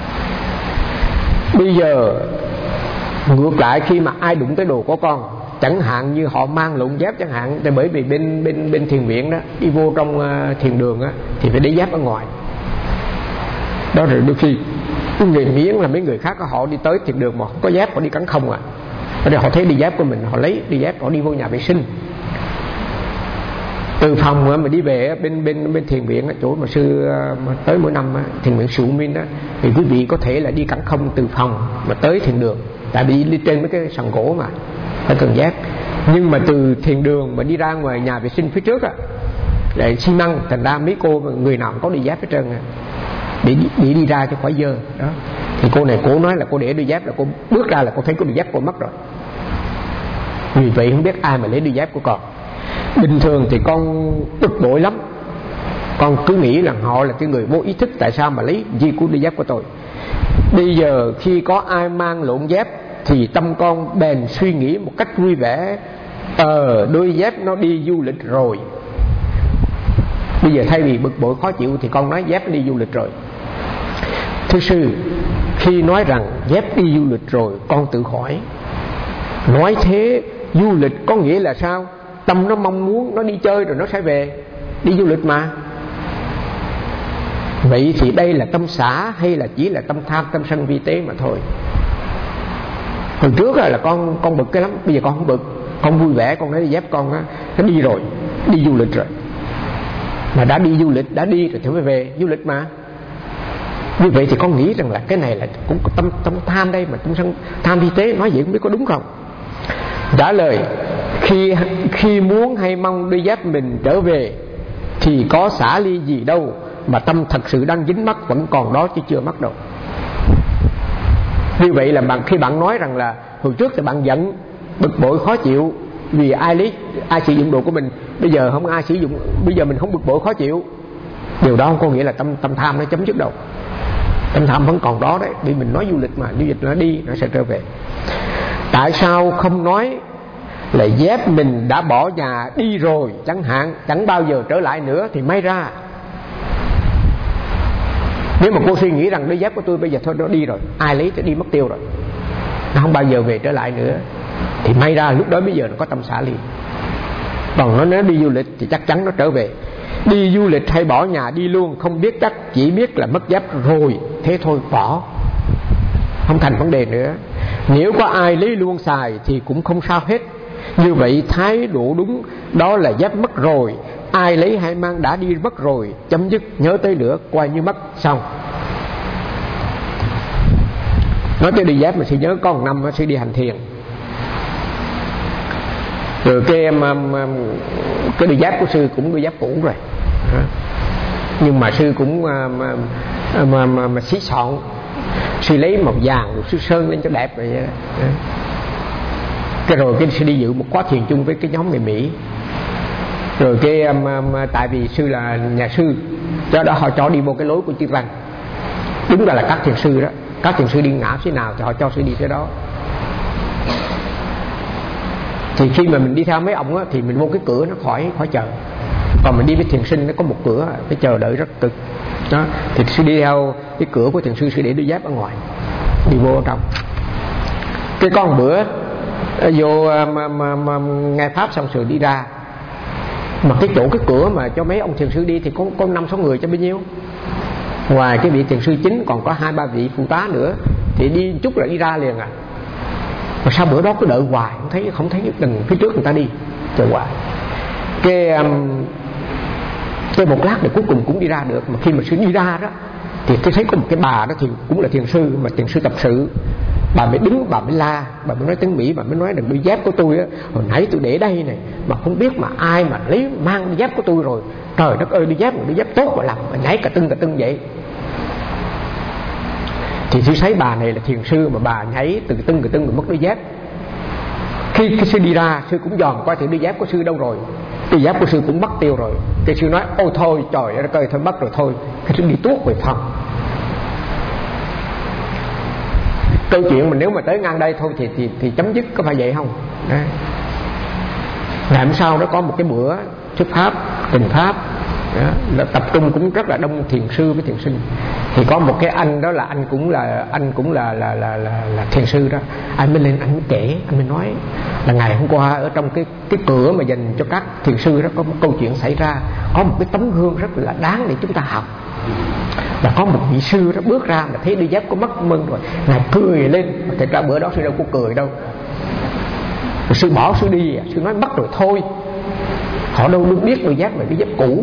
Bây giờ ngược lại, khi mà ai đụng tới đồ của con, chẳng hạn như họ mang lộn dép chẳng hạn, thì bởi vì bên bên bên thiền viện đó, đi vô trong uh, thiền đường á, thì phải để dép ở ngoài. Đó rồi đôi khi người miếng là mấy người khác họ đi tới thiền đường mà không có dép, họ đi cắn không à. Rồi họ thấy đi dép của mình, họ lấy đi dép, họ đi vô nhà vệ sinh. Từ phòng mà đi về bên bên bên thiền viện, chỗ mà sư mà tới mỗi năm thiền viện Sụ Minh đó, thì quý vị có thể là đi cẳng không từ phòng mà tới thiền đường, tại vì đi trên mấy cái sàn gỗ mà phải cần dép. Nhưng mà từ thiền đường mà đi ra ngoài nhà vệ sinh phía trước á, lại xi măng, thành ra mấy cô người nào cũng có đi dép hết trơn à, để để đi ra cho khỏi dơ đó. Thì cô này cô nói là cô để đôi dép, là cô bước ra là cô thấy có đôi dép cô mất rồi. Vì vậy không biết ai mà lấy đôi dép của con. Bình thường thì con bực bội lắm, con cứ nghĩ là họ là cái người vô ý thức, tại sao mà lấy gì của đôi dép của tôi. Bây giờ khi có ai mang lộn dép thì tâm con bèn suy nghĩ một cách vui vẻ: ờ đôi dép nó đi du lịch rồi. Bây giờ thay vì bực bội khó chịu thì con nói dép đi du lịch rồi. Thưa sư, khi nói rằng dép đi du lịch rồi, con tự hỏi, nói thế du lịch có nghĩa là sao? Tâm nó mong muốn nó đi chơi rồi nó sẽ về, đi du lịch mà. Vậy thì đây là tâm xả hay là chỉ là tâm tham, tâm sân vi tế mà thôi. Hồi trước là con con bực cái lắm, bây giờ con không bực, con vui vẻ, con nói dép con á, nó đi rồi, đi du lịch rồi. Mà đã đi du lịch, đã đi rồi thì mới về, du lịch mà. Như vậy thì con nghĩ rằng là cái này là cũng có tâm tâm tham đây, mà tâm sân tham vi tế, nói vậy không biết có đúng không? Trả lời: khi khi muốn hay mong đôi dép mình trở về thì có xả ly gì đâu, mà tâm thật sự đang dính mắc vẫn còn đó chứ chưa mất đâu. Như vậy là bạn, khi bạn nói rằng là hồi trước thì bạn giận, bực bội khó chịu vì ai lấy ai sử dụng đồ của mình, bây giờ không ai sử dụng, bây giờ mình không bực bội khó chịu, điều đó không có nghĩa là tâm tâm tham nó chấm dứt đâu. Tâm tham vẫn còn đó đấy, vì mình nói du lịch mà, du lịch nó đi nó sẽ trở về. Tại sao không nói là dép mình đã bỏ nhà đi rồi chẳng hạn, chẳng bao giờ trở lại nữa thì may ra. Nếu mà cô suy nghĩ rằng đôi dép của tôi bây giờ thôi nó đi rồi, ai lấy thì đi mất tiêu rồi, nó không bao giờ về trở lại nữa, Thì may ra lúc đó bây giờ nó có tâm xả liền. Còn nó nếu đi du lịch thì chắc chắn nó trở về. Đi du lịch hay bỏ nhà đi luôn không biết chắc, chỉ biết là mất dép rồi, thế thôi bỏ, không thành vấn đề nữa. Nếu có ai lấy luôn xài thì cũng không sao hết. Như vậy thái độ đúng đó là dép mất rồi, ai lấy hay mang đã đi mất rồi, chấm dứt, nhớ tới nữa coi như mất, xong. Nói tới đi dép mà sư nhớ có một năm sư đi hành thiền, rồi cái em cái đôi dép của sư cũng đôi dép cũ rồi, nhưng mà sư cũng mà mà mà, mà, mà xí xọn, sư lấy màu vàng rồi sư sơn lên cho đẹp vậy đó. Cái rồi cái sư đi dự một khóa thiền chung với cái nhóm người Mỹ, rồi cái um, um, tại vì sư là nhà sư, do đó họ cho đi vô cái lối của Chư Văn. Đúng ra là các thiền sư đó, các thiền sư đi ngã phía nào thì họ cho sư đi phía đó. Thì khi mà mình đi theo mấy ông á, thì mình vô cái cửa nó khỏi khỏi chờ. Còn mình đi với thiền sinh nó có một cửa phải chờ đợi rất cực đó. Thì sư đi theo cái cửa của thiền sư, sư để đôi dép ở ngoài, đi vô ở trong. Cái con bữa vô mà, mà, mà nghe pháp xong rồi đi ra, mà cái chỗ cái cửa mà cho mấy ông thiền sư đi thì có có năm sáu người cho bao nhiêu. Ngoài cái vị thiền sư chính còn có hai ba vị phụ tá nữa, thì đi chút là đi ra liền à. Mà sao bữa đó cứ đợi hoài không thấy không thấy đừng phía trước người ta đi, chờ hoài. Cái um, cái một lát để cuối cùng cũng đi ra được. Mà khi mà sư đi ra đó thì tôi thấy có một cái bà đó thì cũng là thiền sư, mà thiền sư tập sự. Bà mới đứng, bà mới la, bà mới nói tiếng Mỹ, bà mới nói đừng đôi dép của tôi á, hồi nãy tôi để đây này mà không biết mà ai mà lấy mang đôi dép của tôi rồi. Trời đất ơi, đôi dép một đôi dép tốt mà làm mà nhảy cả tưng cả tưng vậy. Thì sư thấy bà này là thiền sư mà bà nhảy từ tưng cả tưng rồi mất đôi dép. Khi, khi sư đi ra, sư cũng dòm coi thì đôi dép của sư đâu rồi. Đôi dép của sư cũng mất tiêu rồi. Cái sư nói ôi thôi trời ơi coi thôi mất rồi thôi. Cái sư đi tuốt về phòng. Câu chuyện mình nếu mà tới ngang đây thôi thì, thì, thì chấm dứt, có phải vậy không? Đấy. Ngày hôm sau đó có một cái bữa thuyết pháp, trình pháp đó, là tập trung cũng rất là đông thiền sư với thiền sinh. Thì có một cái anh đó là anh cũng là anh cũng là là là là, là thiền sư đó. Anh mới lên anh mới kể, anh mới nói là ngày hôm qua ở trong cái cái cửa mà dành cho các thiền sư đó có một câu chuyện xảy ra, có một cái tấm gương rất là đáng để chúng ta học. Là có một vị sư đó bước ra mà thấy đôi dép có mất mơn rồi, ngài cười lên. Thật ra bữa đó sư đâu có cười đâu, rồi sư bỏ sư đi, sư nói mất rồi thôi. Họ đâu được biết đôi dép là đôi dép cũ,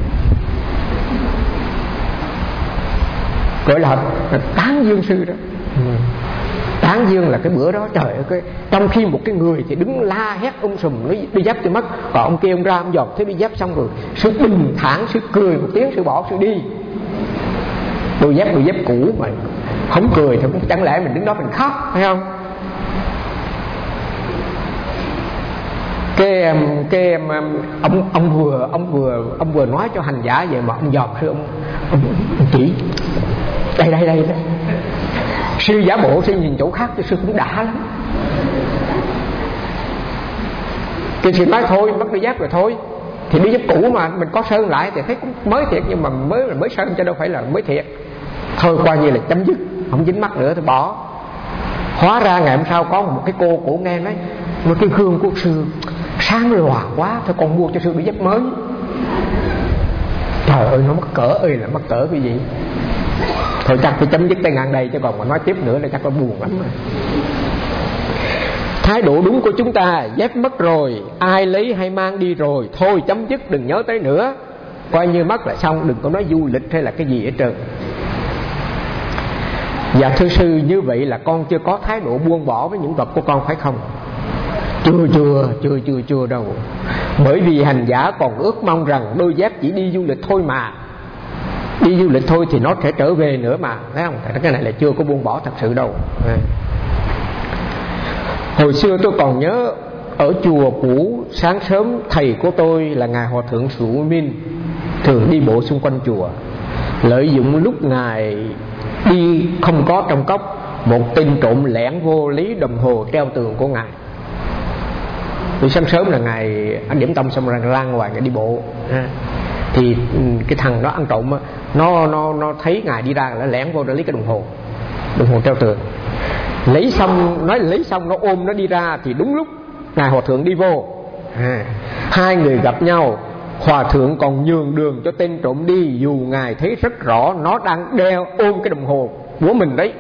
gọi là, là tán dương sư đó. Ừ. Tán dương là cái bữa đó trời ơi, cái, trong khi một cái người thì đứng la hét um sùm nói đôi dép tôi mất, còn ông kia ông ra ông dòm thấy đôi dép xong rồi sư bình thản, sư cười một tiếng, sư bỏ sư đi. Đôi dép đôi dép cũ mà không cười thì cũng chẳng lẽ mình đứng đó mình khóc phải không? Cái cái ông ông vừa ông vừa ông vừa nói cho hành giả vậy mà ông dòm sư ông, ông, ông chỉ đây đây đây đây. Sư giả bộ sư nhìn chỗ khác cho sư cũng đã lắm. Cái sư nói thôi mất đôi dép rồi thôi, thì đôi dép cũ mà mình có sơn lại thì thấy cũng mới thiệt, nhưng mà mới là mới sơn cho đâu phải là mới thiệt. Thôi coi như là chấm dứt, không dính mắt nữa thì bỏ. Hóa ra ngày hôm sau có một cái cô cổ nghe nói một cái gương của sư sáng lòa quá, thôi con mua cho sư đôi dép mới. Trời ơi nó mắc cỡ ơi là mắc cỡ cái gì. Thôi chắc phải chấm dứt tay ngang đây, chứ còn mà nói tiếp nữa là chắc là buồn lắm rồi. Thái độ đúng của chúng ta, dép mất rồi, ai lấy hay mang đi rồi, thôi chấm dứt, đừng nhớ tới nữa, coi như mất là xong, đừng có nói du lịch hay là cái gì hết trơn. Dạ thưa sư, như vậy là con chưa có thái độ buông bỏ với những vật của con phải không? Chưa chưa chưa chưa chưa đâu. Bởi vì hành giả còn ước mong rằng đôi dép chỉ đi du lịch thôi mà, đi du lịch thôi thì nó sẽ trở về nữa mà, thấy không? Cái này là chưa có buông bỏ thật sự đâu. Hồi xưa tôi còn nhớ ở chùa cũ, sáng sớm thầy của tôi là ngài Hòa thượng Sủ Minh thường đi bộ xung quanh chùa, lợi dụng lúc ngài đi không có trong cốc, một tên trộm lẻn vô lấy đồng hồ treo tường của ngài. Thì sáng sớm là ngài ăn điểm tâm xong rồi ra ngoài ngài đi bộ, thì cái thằng đó ăn trộm nó nó nó thấy ngài đi ra là lẻn vô để lấy cái đồng hồ đồng hồ treo tường. Lấy xong, nói lấy xong nó ôm nó đi ra thì đúng lúc ngài hòa thượng đi vô. à, Hai người gặp nhau, hòa thượng còn nhường đường cho tên trộm đi, dù ngài thấy rất rõ nó đang đeo ôm cái đồng hồ của mình đấy.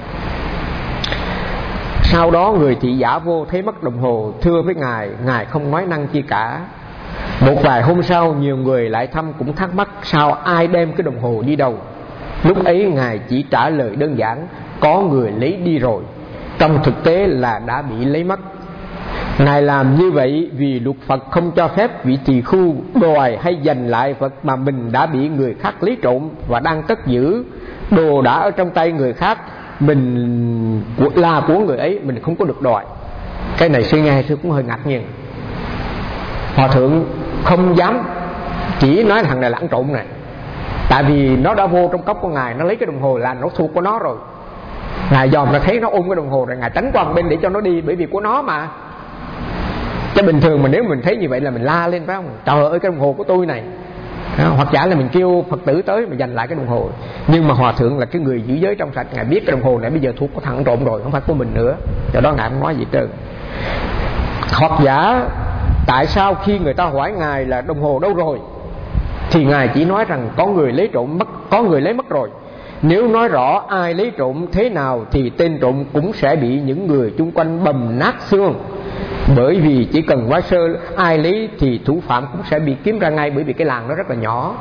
Sau đó người thị giả vô thấy mất đồng hồ, thưa với ngài, ngài không nói năng chi cả. Một vài hôm sau nhiều người lại thăm cũng thắc mắc sao ai đem cái đồng hồ đi đâu. Lúc ấy ngài chỉ trả lời đơn giản, có người lấy đi rồi, trong thực tế là đã bị lấy mất. Ngài làm như vậy vì luật Phật không cho phép vị tỳ khưu đòi hay giành lại vật mà mình đã bị người khác lấy trộm và đang cất giữ. Đồ đã ở trong tay người khác, mình là của người ấy, mình không có được đòi. Cái này suy nghe tôi cũng hơi ngạc nhiên. Hòa thượng không dám chỉ nói thằng này là ăn trộm này, tại vì nó đã vô trong cốc của ngài, nó lấy cái đồng hồ là nó thuộc của nó rồi. Ngài dòm ra thấy nó ôm cái đồng hồ rồi, ngài tránh qua một bên để cho nó đi, bởi vì của nó mà. Chứ bình thường mà nếu mình thấy như vậy là mình la lên phải không, trời ơi cái đồng hồ của tôi này. Đó, hoặc giả là mình kêu Phật tử tới mà giành lại cái đồng hồ. Nhưng mà hòa thượng là cái người giữ giới trong sạch, ngài biết cái đồng hồ này bây giờ thuộc của thằng trộm rồi, không phải của mình nữa, do đó ngài không nói gì trơn. Hoặc giả tại sao khi người ta hỏi ngài là đồng hồ đâu rồi thì ngài chỉ nói rằng có người lấy trộm mất, có người lấy mất rồi. Nếu nói rõ ai lấy trộm thế nào thì tên trộm cũng sẽ bị những người chung quanh bầm nát xương. Bởi vì chỉ cần quá sơ ai lấy thì thủ phạm cũng sẽ bị kiếm ra ngay, bởi vì cái làng nó rất là nhỏ.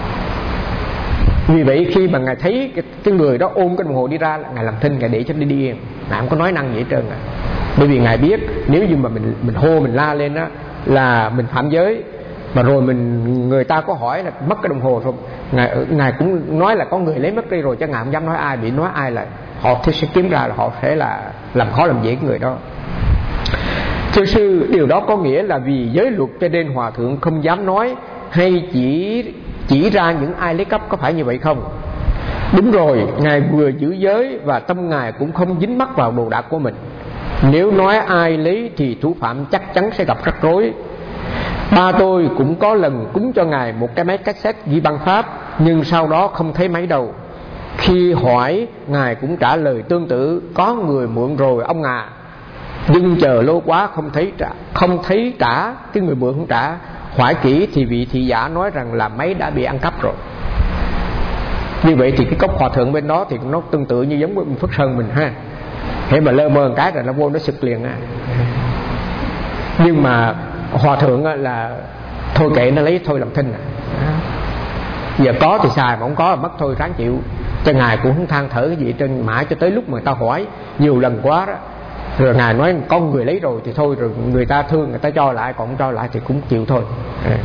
Vì vậy khi mà ngài thấy cái, cái người đó ôm cái đồng hồ đi ra, ngài làm thinh, ngài để cho đi đi yên, ngài không có nói năng gì hết trơn à. Bởi vì ngài biết nếu như mà mình mình hô mình la lên đó là mình phạm giới, mà rồi mình người ta có hỏi là mất cái đồng hồ rồi, ngài ngài cũng nói là có người lấy mất đi rồi, chứ ngài không dám nói ai, bị nói ai là họ sẽ kiếm ra là họ sẽ là làm khó làm dễ cái người đó. Thưa sư, điều đó có nghĩa là vì giới luật cho nên hòa thượng không dám nói, hay chỉ chỉ ra những ai lấy cắp, có phải như vậy không? Đúng rồi, ngài vừa giữ giới và tâm ngài cũng không dính mắc vào đồ đạc của mình. Nếu nói ai lấy thì thủ phạm chắc chắn sẽ gặp rắc rối. Ba tôi cũng có lần cúng cho ngài một cái máy cassette ghi băng pháp, nhưng sau đó không thấy máy đâu. Khi hỏi ngài cũng trả lời tương tự, có người mượn rồi ông à, nhưng chờ lâu quá không thấy trả, không thấy trả, cái người mượn không trả. Hỏi kỹ thì vị thị giả nói rằng là máy đã bị ăn cắp rồi. Như vậy thì cái cốc hòa thượng bên đó thì nó tương tự như giống với Phước Sơn mình ha. Thế mà lơ mơ một cái rồi nó vô nó sực liền á. Nhưng mà hòa thượng là thôi kệ nó lấy thôi làm thinh à. Giờ có thì xài mà không có là mất thôi, ráng chịu. Cho ngài cũng không than thở cái gì trên mãi cho tới lúc mà người ta hỏi nhiều lần quá đó, rồi ngài nói có người lấy rồi thì thôi, rồi người ta thương người ta cho lại, còn không cho lại thì cũng chịu thôi. à.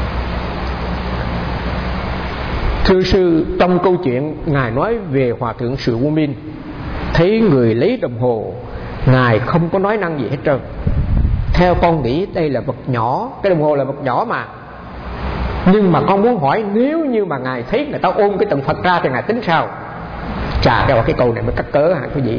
Thưa sư, trong câu chuyện ngài nói về hòa thượng Sự Vô Minh thấy người lấy đồng hồ, ngài không có nói năng gì hết trơn. Theo con nghĩ đây là vật nhỏ, cái đồng hồ là vật nhỏ mà. Nhưng mà con muốn hỏi, nếu như mà ngài thấy người ta ôm cái tượng Phật ra thì ngài tính sao? Chà, cái, cái câu này mới cắt cớ hả quý vị.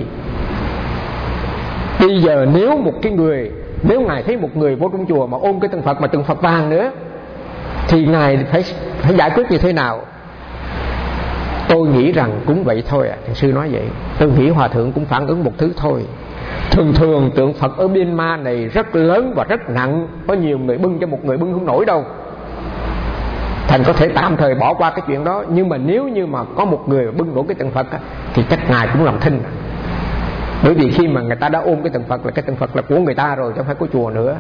Bây giờ nếu một cái người, nếu ngài thấy một người vô trong chùa mà ôm cái tượng Phật, mà tượng Phật vàng nữa, thì ngài phải phải giải quyết như thế nào? Tôi nghĩ rằng cũng vậy thôi à. Thiền sư nói vậy. Tôi nghĩ hòa thượng cũng phản ứng một thứ thôi. Thường thường tượng Phật ở Myanmar này rất lớn và rất nặng, có nhiều người bưng cho một người bưng không nổi đâu. Thành có thể tạm thời bỏ qua cái chuyện đó. Nhưng mà nếu như mà có một người bưng nổi cái tượng Phật thì chắc ngài cũng làm thinh. Bởi vì khi mà người ta đã ôm cái tượng Phật là cái tượng Phật là của người ta rồi, chứ không phải của chùa nữa.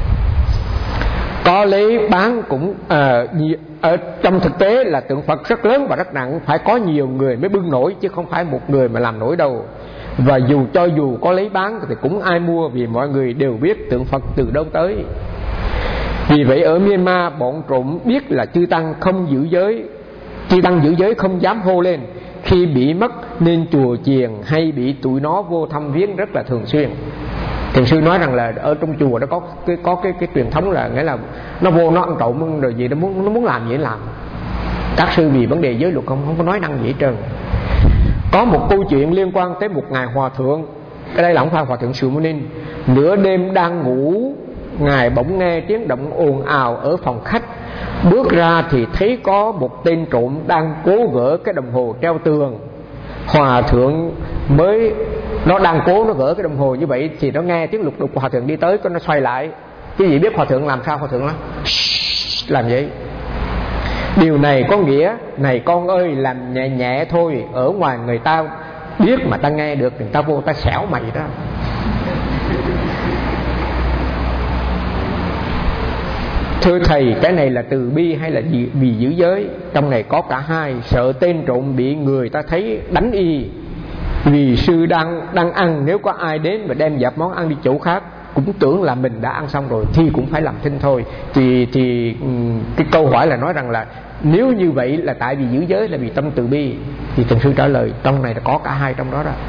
Có lấy bán cũng à, ở trong thực tế là tượng Phật rất lớn và rất nặng, phải có nhiều người mới bưng nổi, chứ không phải một người mà làm nổi đâu. Và dù cho dù có lấy bán thì cũng ai mua, vì mọi người đều biết tượng Phật từ đâu tới. Vì vậy ở Myanmar bọn trộm biết là chư tăng không giữ giới, chư tăng giữ giới không dám hô lên. Khi bị mất nên chùa chiền hay bị tụi nó vô thăm viếng rất là thường xuyên. Thiền sư nói rằng là ở trong chùa nó có cái có cái cái truyền thống là nghĩa là nó vô nó ăn trộm rồi gì, nó muốn nó muốn làm gì làm. Các sư vì vấn đề giới luật không không có nói năng gì hết trơn. Có một câu chuyện liên quan tới một ngài hòa thượng, cái đây là không phải hòa thượng Sự Mô Ninh. Nửa đêm đang ngủ, ngài bỗng nghe tiếng động ồn ào ở phòng khách. Bước ra thì thấy có một tên trộm đang cố gỡ cái đồng hồ treo tường. Hòa thượng mới nó đang cố nó gỡ cái đồng hồ như vậy thì nó nghe tiếng lục đục của hòa thượng đi tới, nó xoay lại. Quý vị biết hòa thượng làm sao? Hòa thượng đó làm vậy. Điều này có nghĩa này con ơi, làm nhẹ nhẹ thôi, ở ngoài người ta biết mà ta nghe được, người ta vô ta xẻo mày đó. Thưa thầy, cái này là từ bi hay là vì, vì giữ giới? Trong này có cả hai. Sợ tên trộm bị người ta thấy đánh y, vì sư đang đang ăn, nếu có ai đến và đem dẹp món ăn đi chỗ khác cũng tưởng là mình đã ăn xong rồi thì cũng phải làm thinh thôi. Thì thì cái câu hỏi là nói rằng là nếu như vậy là tại vì giữ giới là vì tâm từ bi, thì thiền sư trả lời trong này là có cả hai trong đó đó.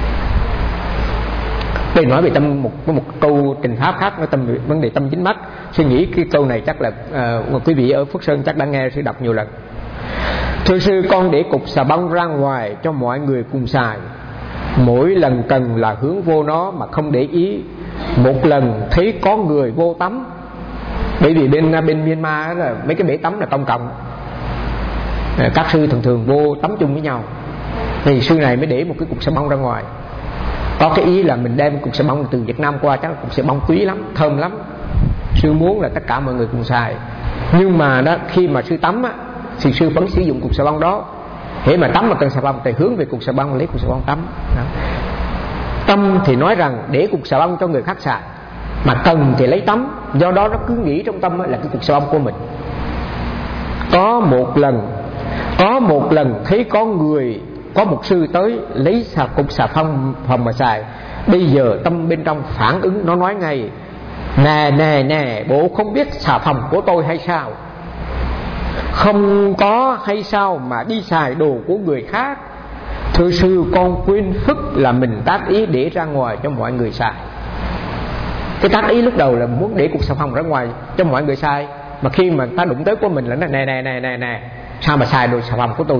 Đây nói về tâm, một một câu trình pháp khác nói tâm vấn đề tâm dính mắc. Suy nghĩ cái câu này chắc là uh, quý vị ở Phước Sơn chắc đã nghe sư đọc nhiều lần. Thưa sư, con để cục xà bông ra ngoài cho mọi người cùng xài. Mỗi lần cần là hướng vô nó mà không để ý. Một lần thấy có người vô tắm, bởi vì bên bên Myanmar là mấy cái bể tắm là công cộng, các sư thường thường vô tắm chung với nhau, thì sư này mới để một cái cục xà bông ra ngoài. Có cái ý là mình đem cục xà bông từ Việt Nam qua, chắc là cục xà bông quý lắm, thơm lắm, sư muốn là tất cả mọi người cùng xài. Nhưng mà đó, khi mà sư tắm á, thì sư vẫn sử dụng cục xà bông đó. Hễ mà tắm mà cần xà bông thì hướng về cục xà bông, lấy cục xà bông tắm đó. Tâm thì nói rằng để cục xà bông cho người khác xài, mà cần thì lấy tắm. Do đó nó cứ nghĩ trong tâm là cái cục xà bông của mình. Có một lần Có một lần thấy có người, có một sư tới lấy xà cục xà phòng phòng mà xài. Bây giờ tâm bên trong phản ứng, nó nói ngay: nè nè nè, bộ không biết xà phòng của tôi hay sao? Không có hay sao mà đi xài đồ của người khác? Thưa sư, con quên phức là mình tác ý để ra ngoài cho mọi người xài. Cái tác ý lúc đầu là muốn để cục xà phòng ra ngoài cho mọi người xài, mà khi mà ta đụng tới của mình là nó nè nè nè nè nè, sao mà xài đồ xà phòng của tôi?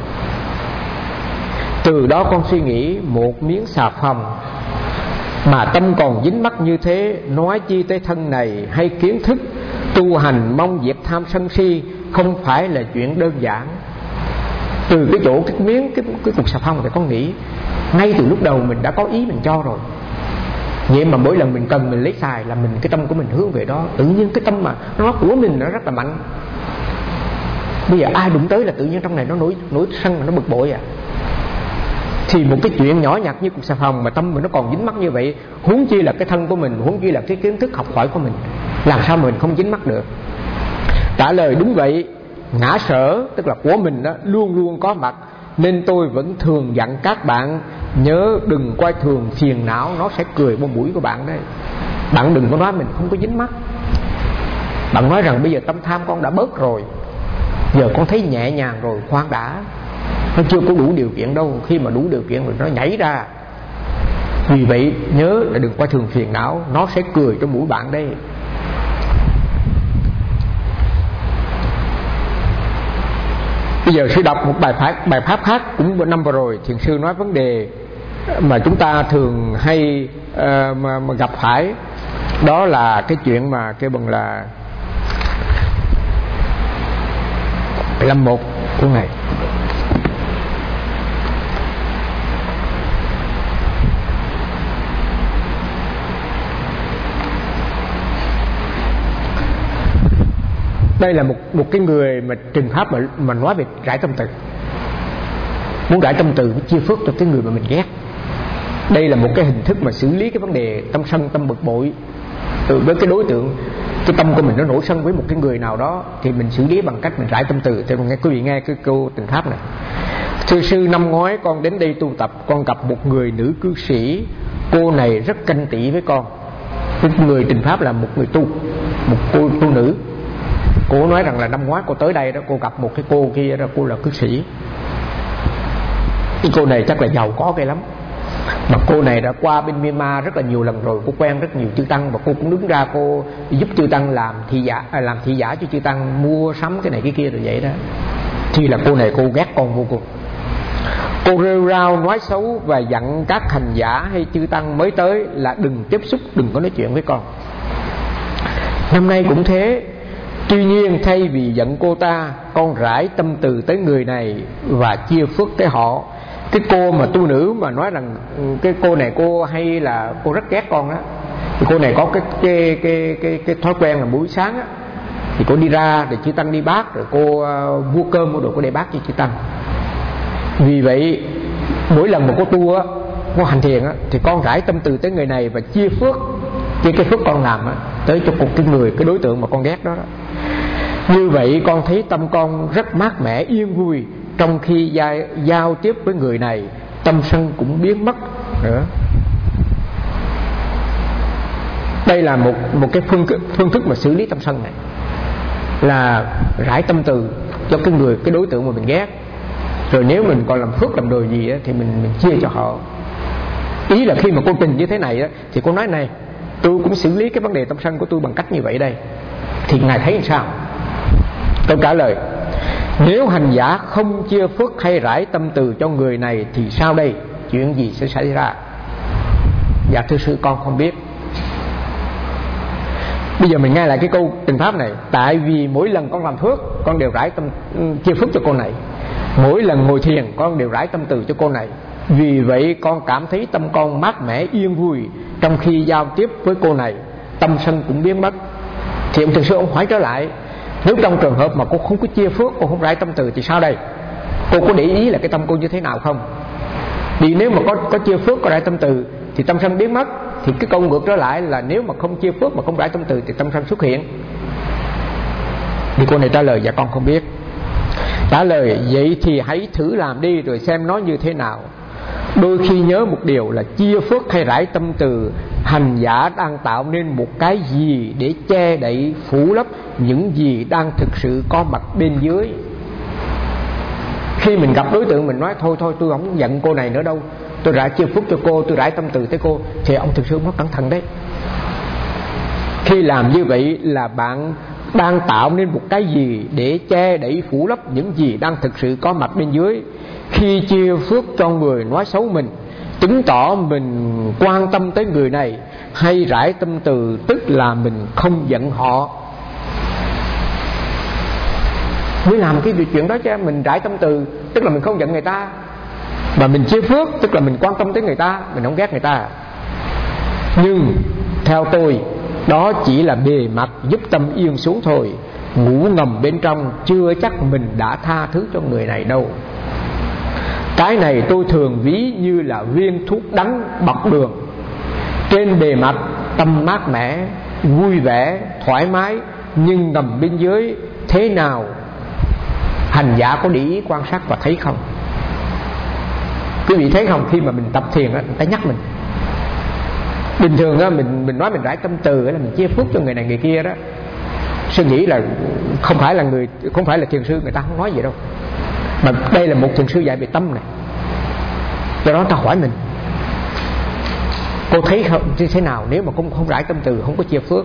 Từ đó con suy nghĩ một miếng xà phòng mà tâm còn dính mắc như thế, nói chi tới thân này hay kiến thức tu hành mong diệt tham sân si, không phải là chuyện đơn giản. Từ cái chỗ cái miếng cái, cái cục xà phòng thì con nghĩ ngay từ lúc đầu mình đã có ý mình cho rồi. Vậy mà mỗi lần mình cần mình lấy xài là mình, cái tâm của mình hướng về đó. Tự nhiên cái tâm mà nó của mình nó rất là mạnh. Bây giờ ai đụng tới là tự nhiên trong này nó nổi nổi sân mà nó bực bội à. Thì một cái chuyện nhỏ nhặt như cục xà phòng mà tâm mình nó còn dính mắc như vậy, huống chi là cái thân của mình, huống chi là cái kiến thức học hỏi của mình, làm sao mình không dính mắc được? Trả lời đúng vậy. Ngã sở tức là của mình đó luôn luôn có mặt, nên tôi vẫn thường dặn các bạn nhớ đừng coi thường phiền não, nó sẽ cười vô mũi của bạn đấy. Bạn đừng có nói mình không có dính mắc. Bạn nói rằng bây giờ tâm tham con đã bớt rồi, giờ con thấy nhẹ nhàng rồi. Khoan đã, nó chưa có đủ điều kiện đâu. Khi mà đủ điều kiện rồi nó nhảy ra. Vì vậy nhớ là đừng coi thường phiền não, nó sẽ cười cho mũi bạn đây. Bây giờ sư đọc một bài pháp, bài pháp khác cũng năm vừa rồi thiền sư nói vấn đề mà chúng ta thường hay uh, mà, mà gặp phải, đó là cái chuyện mà kêu bằng là lâm một cuốn này. Đây là một một cái người mà trình pháp mà mà nói về rải tâm từ, muốn rải tâm từ chia phước cho cái người mà mình ghét. Đây là một cái hình thức mà xử lý cái vấn đề tâm sân, tâm bực bội từ với cái đối tượng. Cái tâm của mình nó nổi sân với một cái người nào đó thì mình xử lý bằng cách mình rải tâm từ. Thì nghe quý vị nghe cái câu trình pháp này: thưa sư, năm ngoái con đến đây tu tập, con gặp một người nữ cư sĩ. Cô này rất canh tị với con. Cái người trình pháp là một người tu, một cô tu nữ. Cô nói rằng là năm ngoái cô tới đây đó, cô gặp một cái cô kia đó, cô là cư sĩ. Cái cô này chắc là giàu có cái lắm. Mà cô này đã qua bên Myanmar rất là nhiều lần rồi, cô quen rất nhiều chư tăng, và cô cũng đứng ra cô giúp chư tăng làm thị giả, à, làm thị giả cho chư tăng mua sắm cái này cái kia rồi vậy đó. Thì là cô này cô ghét con vô cùng. Cô rêu rao nói xấu và dặn các hành giả hay chư tăng mới tới là đừng tiếp xúc, đừng có nói chuyện với con. Năm nay cũng thế. Tuy nhiên thay vì giận cô ta, con rải tâm từ tới người này và chia phước tới họ. cái cô mà tu nữ mà nói rằng cái cô này cô hay là cô rất ghét con đó, thì cô này có cái cái cái cái, cái thói quen là buổi sáng á, thì cô đi ra để chư tăng đi bát, rồi cô uh, mua cơm mua đồ cô để bát cho chư tăng. Vì vậy mỗi lần mà cô tu á, cô hành thiền á, thì con rải tâm từ tới người này và chia phước, chia cái phước con làm á tới cho cái người, cái đối tượng mà con ghét đó, đó. Như vậy con thấy tâm con rất mát mẻ yên vui, trong khi giao, giao tiếp với người này, tâm sân cũng biến mất nữa. Đây là một một cái phương phương thức mà xử lý tâm sân này, là rải tâm từ cho cái người, cái đối tượng mà mình ghét. Rồi nếu mình còn làm phước làm đồ gì đó, thì mình mình chia cho họ. Ý là khi mà cô trình như thế này đó, thì cô nói này, tôi cũng xử lý cái vấn đề tâm sân của tôi bằng cách như vậy đây, thì ngài thấy làm sao? Tôi trả lời: nếu hành giả không chia phước hay rải tâm từ cho người này thì sao đây? Chuyện gì sẽ xảy ra? Dạ thưa sư, con không biết. Bây giờ mình nghe lại cái câu trình pháp này. Tại vì mỗi lần con làm phước, con đều rải tâm chia phước cho cô này. Mỗi lần ngồi thiền, con đều rải tâm từ cho cô này. Vì vậy con cảm thấy tâm con mát mẻ yên vui, trong khi giao tiếp với cô này, tâm sân cũng biến mất. Thì ông thiền sư ông hỏi trở lại: nếu trong trường hợp mà cô không có chia phước, cô không rải tâm từ thì sao đây? Cô có để ý là cái tâm cô như thế nào không? Vì nếu mà có, có chia phước, có rải tâm từ thì tâm sân biến mất. Thì cái câu ngược trở lại là nếu mà không chia phước mà không rải tâm từ thì tâm sân xuất hiện. Thì cô này trả lời: dạ con không biết. Trả lời: vậy thì hãy thử làm đi rồi xem nó như thế nào. Đôi khi nhớ một điều là chia phước hay rải tâm từ, hành giả đang tạo nên một cái gì để che đậy phủ lấp những gì đang thực sự có mặt bên dưới. Khi mình gặp đối tượng mình nói thôi thôi tôi không giận cô này nữa đâu, tôi rải chia phước cho cô, tôi rải tâm từ tới cô, thì ông thực sự mất cẩn thận đấy. Khi làm như vậy là bạn đang tạo nên một cái gì để che đậy phủ lấp những gì đang thực sự có mặt bên dưới. Khi chia phước cho người nói xấu mình, chứng tỏ mình quan tâm tới người này, hay rải tâm từ tức là mình không giận họ. Mới làm cái chuyện đó chứ. Mình rải tâm từ tức là mình không giận người ta, mà mình chia phước tức là mình quan tâm tới người ta, mình không ghét người ta. Nhưng theo tôi, đó chỉ là bề mặt giúp tâm yên xuống thôi. Ngủ ngầm bên trong chưa chắc mình đã tha thứ cho người này đâu. Cái này tôi thường ví như là viên thuốc đắng bọc đường. Trên bề mặt tâm mát mẻ, vui vẻ, thoải mái, nhưng ngầm bên dưới thế nào? Hành giả có để ý quan sát và thấy không? Quý vị thấy không? Khi mà mình tập thiền á, người ta nhắc mình. Bình thường á, mình mình nói mình rải tâm từ là mình chia phước cho người này người kia đó. Suy nghĩ là không phải là người, không phải là thiền sư, người ta không nói gì đâu. Mà đây là một thiền sư dạy về tâm này. Do đó ta hỏi mình: cô thấy không, như thế nào nếu mà không không rải tâm từ, không có chia phước?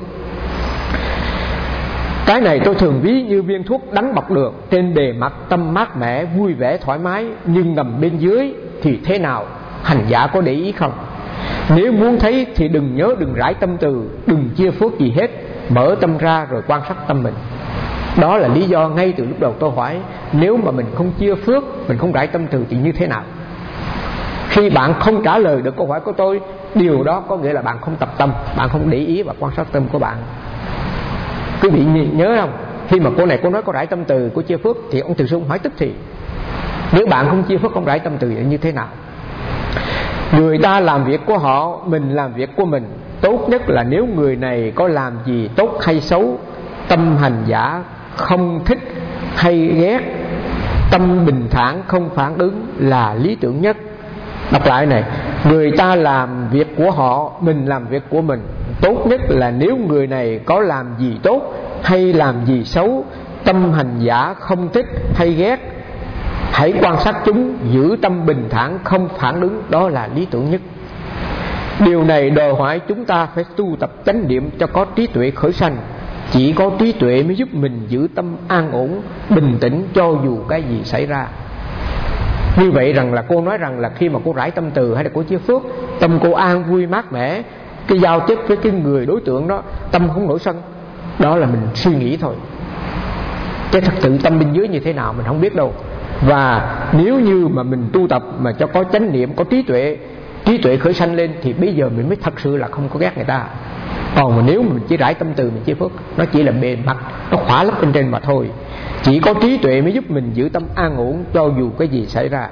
Cái này tôi thường ví như viên thuốc đắng bọc đường. Trên bề mặt tâm mát mẻ, vui vẻ, thoải mái, nhưng ngầm bên dưới thì thế nào? Hành giả có để ý không? Nếu muốn thấy thì đừng nhớ đừng rải tâm từ, đừng chia phước gì hết. Mở tâm ra rồi quan sát tâm mình. Đó là lý do ngay từ lúc đầu tôi hỏi: nếu mà mình không chia phước, mình không rải tâm từ thì như thế nào? Khi bạn không trả lời được câu hỏi của tôi, điều đó có nghĩa là bạn không tập tâm, bạn không để ý và quan sát tâm của bạn. Quý vị nhớ không? Khi mà cô này cô nói có rải tâm từ, cô chia phước, thì ông Từ Sung hỏi tức thì: nếu bạn không chia phước, không rải tâm từ thì như thế nào? Người ta làm việc của họ, mình làm việc của mình. Tốt nhất là nếu người này có làm gì tốt hay xấu, tâm hành giả không thích hay ghét, tâm bình thản không phản ứng là lý tưởng nhất. Đọc lại này: người ta làm việc của họ, mình làm việc của mình. Tốt nhất là nếu người này có làm gì tốt hay làm gì xấu, tâm hành giả không thích hay ghét, hãy quan sát chúng, giữ tâm bình thản không phản ứng, đó là lý tưởng nhất. Điều này đòi hỏi chúng ta phải tu tập chánh niệm cho có trí tuệ khởi sanh. Chỉ có trí tuệ mới giúp mình giữ tâm an ổn, bình tĩnh cho dù cái gì xảy ra. Như vậy rằng là cô nói rằng là khi mà cô rải tâm từ hay là cô chia phước, tâm cô an vui mát mẻ, cái giao tiếp với cái người đối tượng đó tâm không nổi sân. Đó là mình suy nghĩ thôi, chứ thật sự tâm bên dưới như thế nào mình không biết đâu. Và nếu như mà mình tu tập mà cho có chánh niệm, có trí tuệ, trí tuệ khởi sanh lên, thì bây giờ mình mới thật sự là không có ghét người ta. Còn mà nếu mình chỉ rải tâm từ, mình chỉ phước, nó chỉ là bề mặt, nó khỏa lấp bên trên mà thôi. Chỉ có trí tuệ mới giúp mình giữ tâm an ổn cho dù cái gì xảy ra.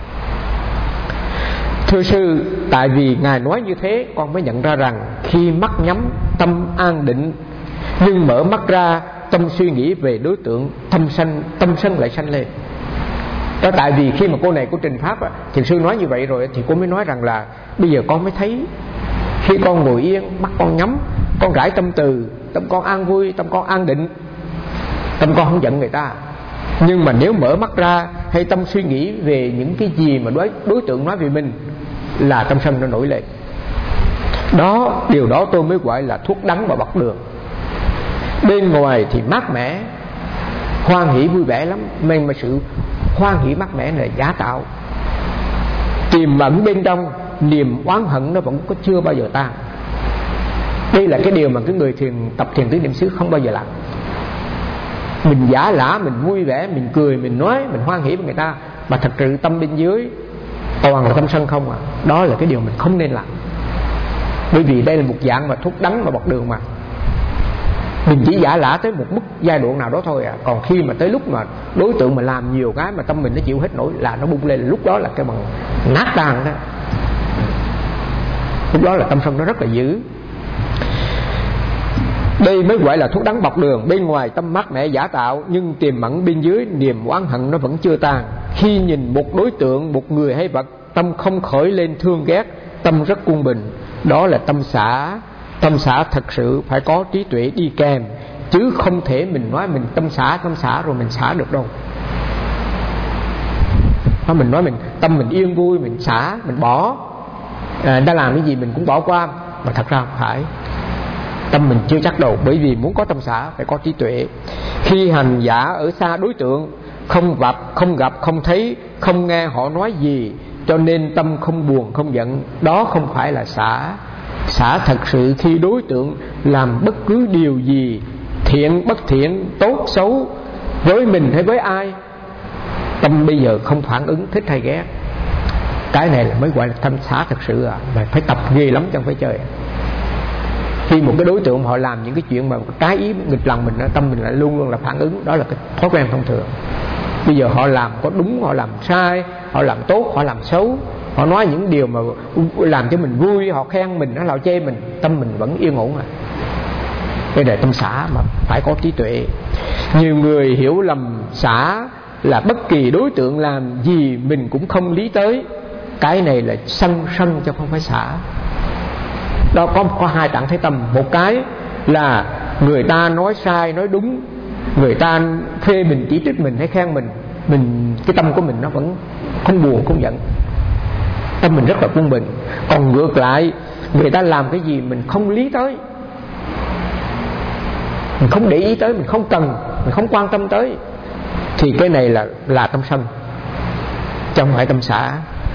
Thưa sư, tại vì Ngài nói như thế, con mới nhận ra rằng khi mắt nhắm tâm an định, nhưng mở mắt ra tâm suy nghĩ về đối tượng, tâm sanh, tâm sân lại sanh lên. Đó, tại vì khi mà cô này cô trình pháp á, thiền sư nói như vậy rồi thì cô mới nói rằng là bây giờ con mới thấy khi con ngồi yên, mắt con nhắm, con rải tâm từ, tâm con an vui, tâm con an định, tâm con không giận người ta. Nhưng mà nếu mở mắt ra hay tâm suy nghĩ về những cái gì mà đối, đối tượng nói về mình, là tâm sân nó nổi lên. Đó, điều đó tôi mới gọi là thuốc đắng và bậc đường. Bên ngoài thì mát mẻ, hoan hỷ vui vẻ lắm, nhưng mà sự hoan hỷ mát mẻ này là giả tạo. Tiềm ẩn bên trong niềm oán hận nó vẫn có chưa bao giờ tan. Đây là cái điều mà cái người thiền tập thiền tứ niệm xứ không bao giờ làm. Mình giả lả, mình vui vẻ, mình cười, mình nói, mình hoan hỷ với người ta, mà thật sự tâm bên dưới toàn là tâm sân không à. Đó là cái điều mình không nên làm. Bởi vì đây là một dạng mà thuốc đắng và bậc đường mà. Mình chỉ giả lả tới một mức giai đoạn nào đó thôi à. Còn khi mà tới lúc mà đối tượng mà làm nhiều cái mà tâm mình nó chịu hết nổi, là nó bung lên, lúc đó là cái bằng nát tan đó. Lúc đó là tâm sân nó rất là dữ. Đây mới gọi là thuốc đắng bọc đường. Bên ngoài tâm mát mẻ giả tạo, nhưng tiềm ẩn bên dưới niềm oán hận nó vẫn chưa tan. Khi nhìn một đối tượng, một người hay vật, tâm không khởi lên thương ghét, tâm rất quân bình. Đó là tâm xả. Tâm xả thật sự phải có trí tuệ đi kèm, chứ không thể mình nói mình tâm xả, tâm xả rồi mình xả được đâu. Đó, mình nói mình tâm mình yên vui, mình xả, mình bỏ, à, người ta làm cái gì mình cũng bỏ qua, mà thật ra không phải. Tâm mình chưa chắc đâu. Bởi vì muốn có tâm xả phải có trí tuệ. Khi hành giả ở xa đối tượng, không gặp, không gặp, không thấy, không nghe họ nói gì, cho nên tâm không buồn, không giận. Đó không phải là xả. Xả thật sự khi đối tượng làm bất cứ điều gì, thiện, bất thiện, tốt, xấu, với mình hay với ai, tâm bây giờ không phản ứng thích hay ghét. Cái này là mới gọi là tâm xả thật sự à. Mà phải tập ghê lắm chứ không phải chơi. Khi một cái đối tượng họ làm những cái chuyện mà trái ý nghịch lòng mình, tâm mình lại luôn luôn là phản ứng. Đó là cái thói quen thông thường. Bây giờ họ làm có đúng, họ làm sai, họ làm tốt, họ làm xấu, họ nói những điều mà làm cho mình vui, họ khen mình, nó là chê mình, tâm mình vẫn yên ổn à. Đây là tâm xả mà phải có trí tuệ. Nhiều người hiểu lầm xả là bất kỳ đối tượng làm gì mình cũng không lý tới. Cái này là sân sân chứ không phải xả. Đó, có, có hai trạng thái tâm. Một cái là người ta nói sai, nói đúng, người ta phê mình, chỉ trích mình hay khen mình, mình cái tâm của mình nó vẫn không buồn, không giận, tâm mình rất là quân bình. Còn ngược lại, người ta làm cái gì mình không lý tới, mình không để ý tới, mình không cần, mình không quan tâm tới, thì cái này là là tâm sân, chứ không phải tâm xả.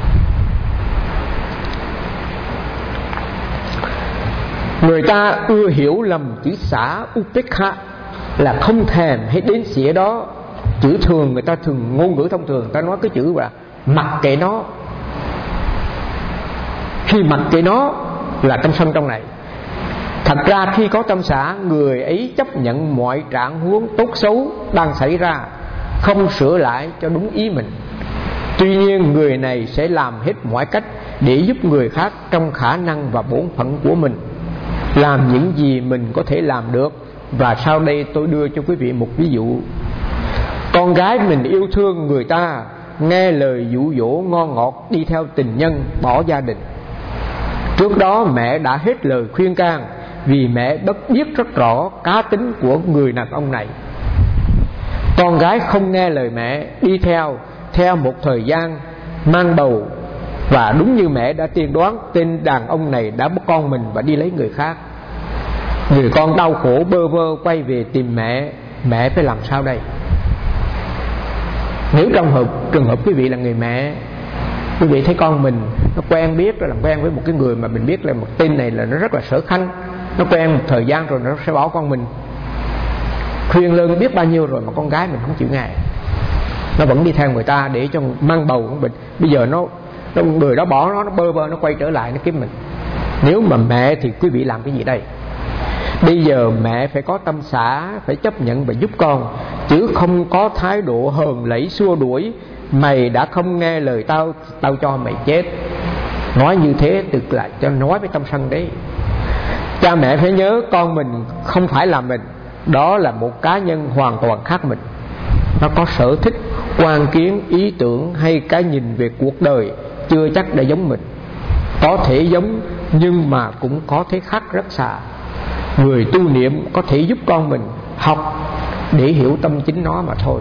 Người ta ưa hiểu lầm chữ xả upekha là không thèm hay đến xỉa đó. Chữ thường, người ta thường ngôn ngữ thông thường, người ta nói cái chữ là mặc kệ nó. Khi mặc kệ nó là tâm sân trong này. Thật ra khi có tâm xả, người ấy chấp nhận mọi trạng huống tốt xấu đang xảy ra, không sửa lại cho đúng ý mình. Tuy nhiên người này sẽ làm hết mọi cách để giúp người khác trong khả năng và bổn phận của mình, làm những gì mình có thể làm được. Và sau đây tôi đưa cho quý vị một ví dụ. Con gái mình yêu thương người ta, nghe lời dụ dỗ ngon ngọt đi theo tình nhân, bỏ gia đình. Trước đó mẹ đã hết lời khuyên can, vì mẹ bất biết rất rõ cá tính của người đàn ông này. Con gái không nghe lời mẹ, đi theo theo một thời gian, mang bầu, và đúng như mẹ đã tiên đoán, tên đàn ông này đã bắt con mình và đi lấy người khác. Người con đau khổ bơ vơ quay về tìm mẹ. Mẹ phải làm sao đây? Nếu trong hợp, trường hợp quý vị là người mẹ, quý vị thấy con mình nó quen biết, nó làm quen với một cái người mà mình biết là một tên này là nó rất là sở khanh, nó quen một thời gian rồi nó sẽ bỏ con mình, khuyên lơn biết bao nhiêu rồi mà con gái mình không chịu nghe. nó vẫn đi theo người ta để cho mang bầu con bệnh. Bây giờ nó, nó người đó bỏ nó, nó bơ vơ, nó quay trở lại nó kiếm mình. Nếu mà mẹ thì quý vị làm cái gì đây? Bây giờ mẹ phải có tâm xả, phải chấp nhận và giúp con, chứ không có thái độ hờn lẫy xua đuổi. Mày đã không nghe lời tao, tao cho mày chết. Nói như thế tức là cho nói với tâm sân đấy. Cha mẹ phải nhớ con mình không phải là mình, đó là một cá nhân hoàn toàn khác mình. Nó có sở thích, quan kiến, ý tưởng hay cái nhìn về cuộc đời chưa chắc đã giống mình. Có thể giống nhưng mà cũng có thể khác rất xa. Người tu niệm có thể giúp con mình học để hiểu tâm chính nó mà thôi.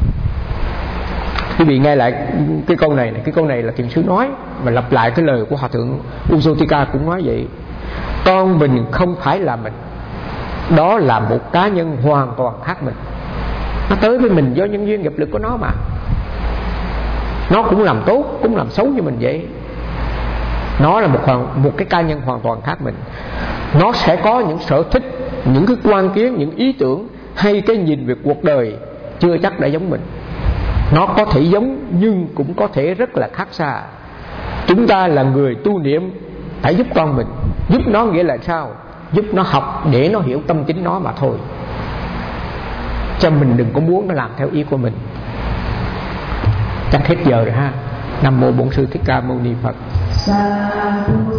Quý vị nghe lại cái câu này này, cái câu này là thiền sư nói và lặp lại cái lời của Hòa thượng Ujotika cũng nói vậy. Con mình không phải là mình, đó là một cá nhân hoàn toàn khác mình. Nó tới với mình do nhân duyên nghiệp lực của nó mà. Nó cũng làm tốt, cũng làm xấu như mình vậy. Nó là một, hoàn, một cái cá nhân hoàn toàn khác mình. Nó sẽ có những sở thích, những cái quan kiến, những ý tưởng hay cái nhìn về cuộc đời chưa chắc đã giống mình. Nó có thể giống nhưng cũng có thể rất là khác xa. Chúng ta là người tu niệm phải giúp con mình. Giúp nó nghĩa là sao? Giúp nó học để nó hiểu tâm chính nó mà thôi. Cho mình đừng có muốn nó làm theo ý của mình. Chắc hết giờ rồi ha. Nam mô Bổn Sư Thích Ca Mâu Ni Phật.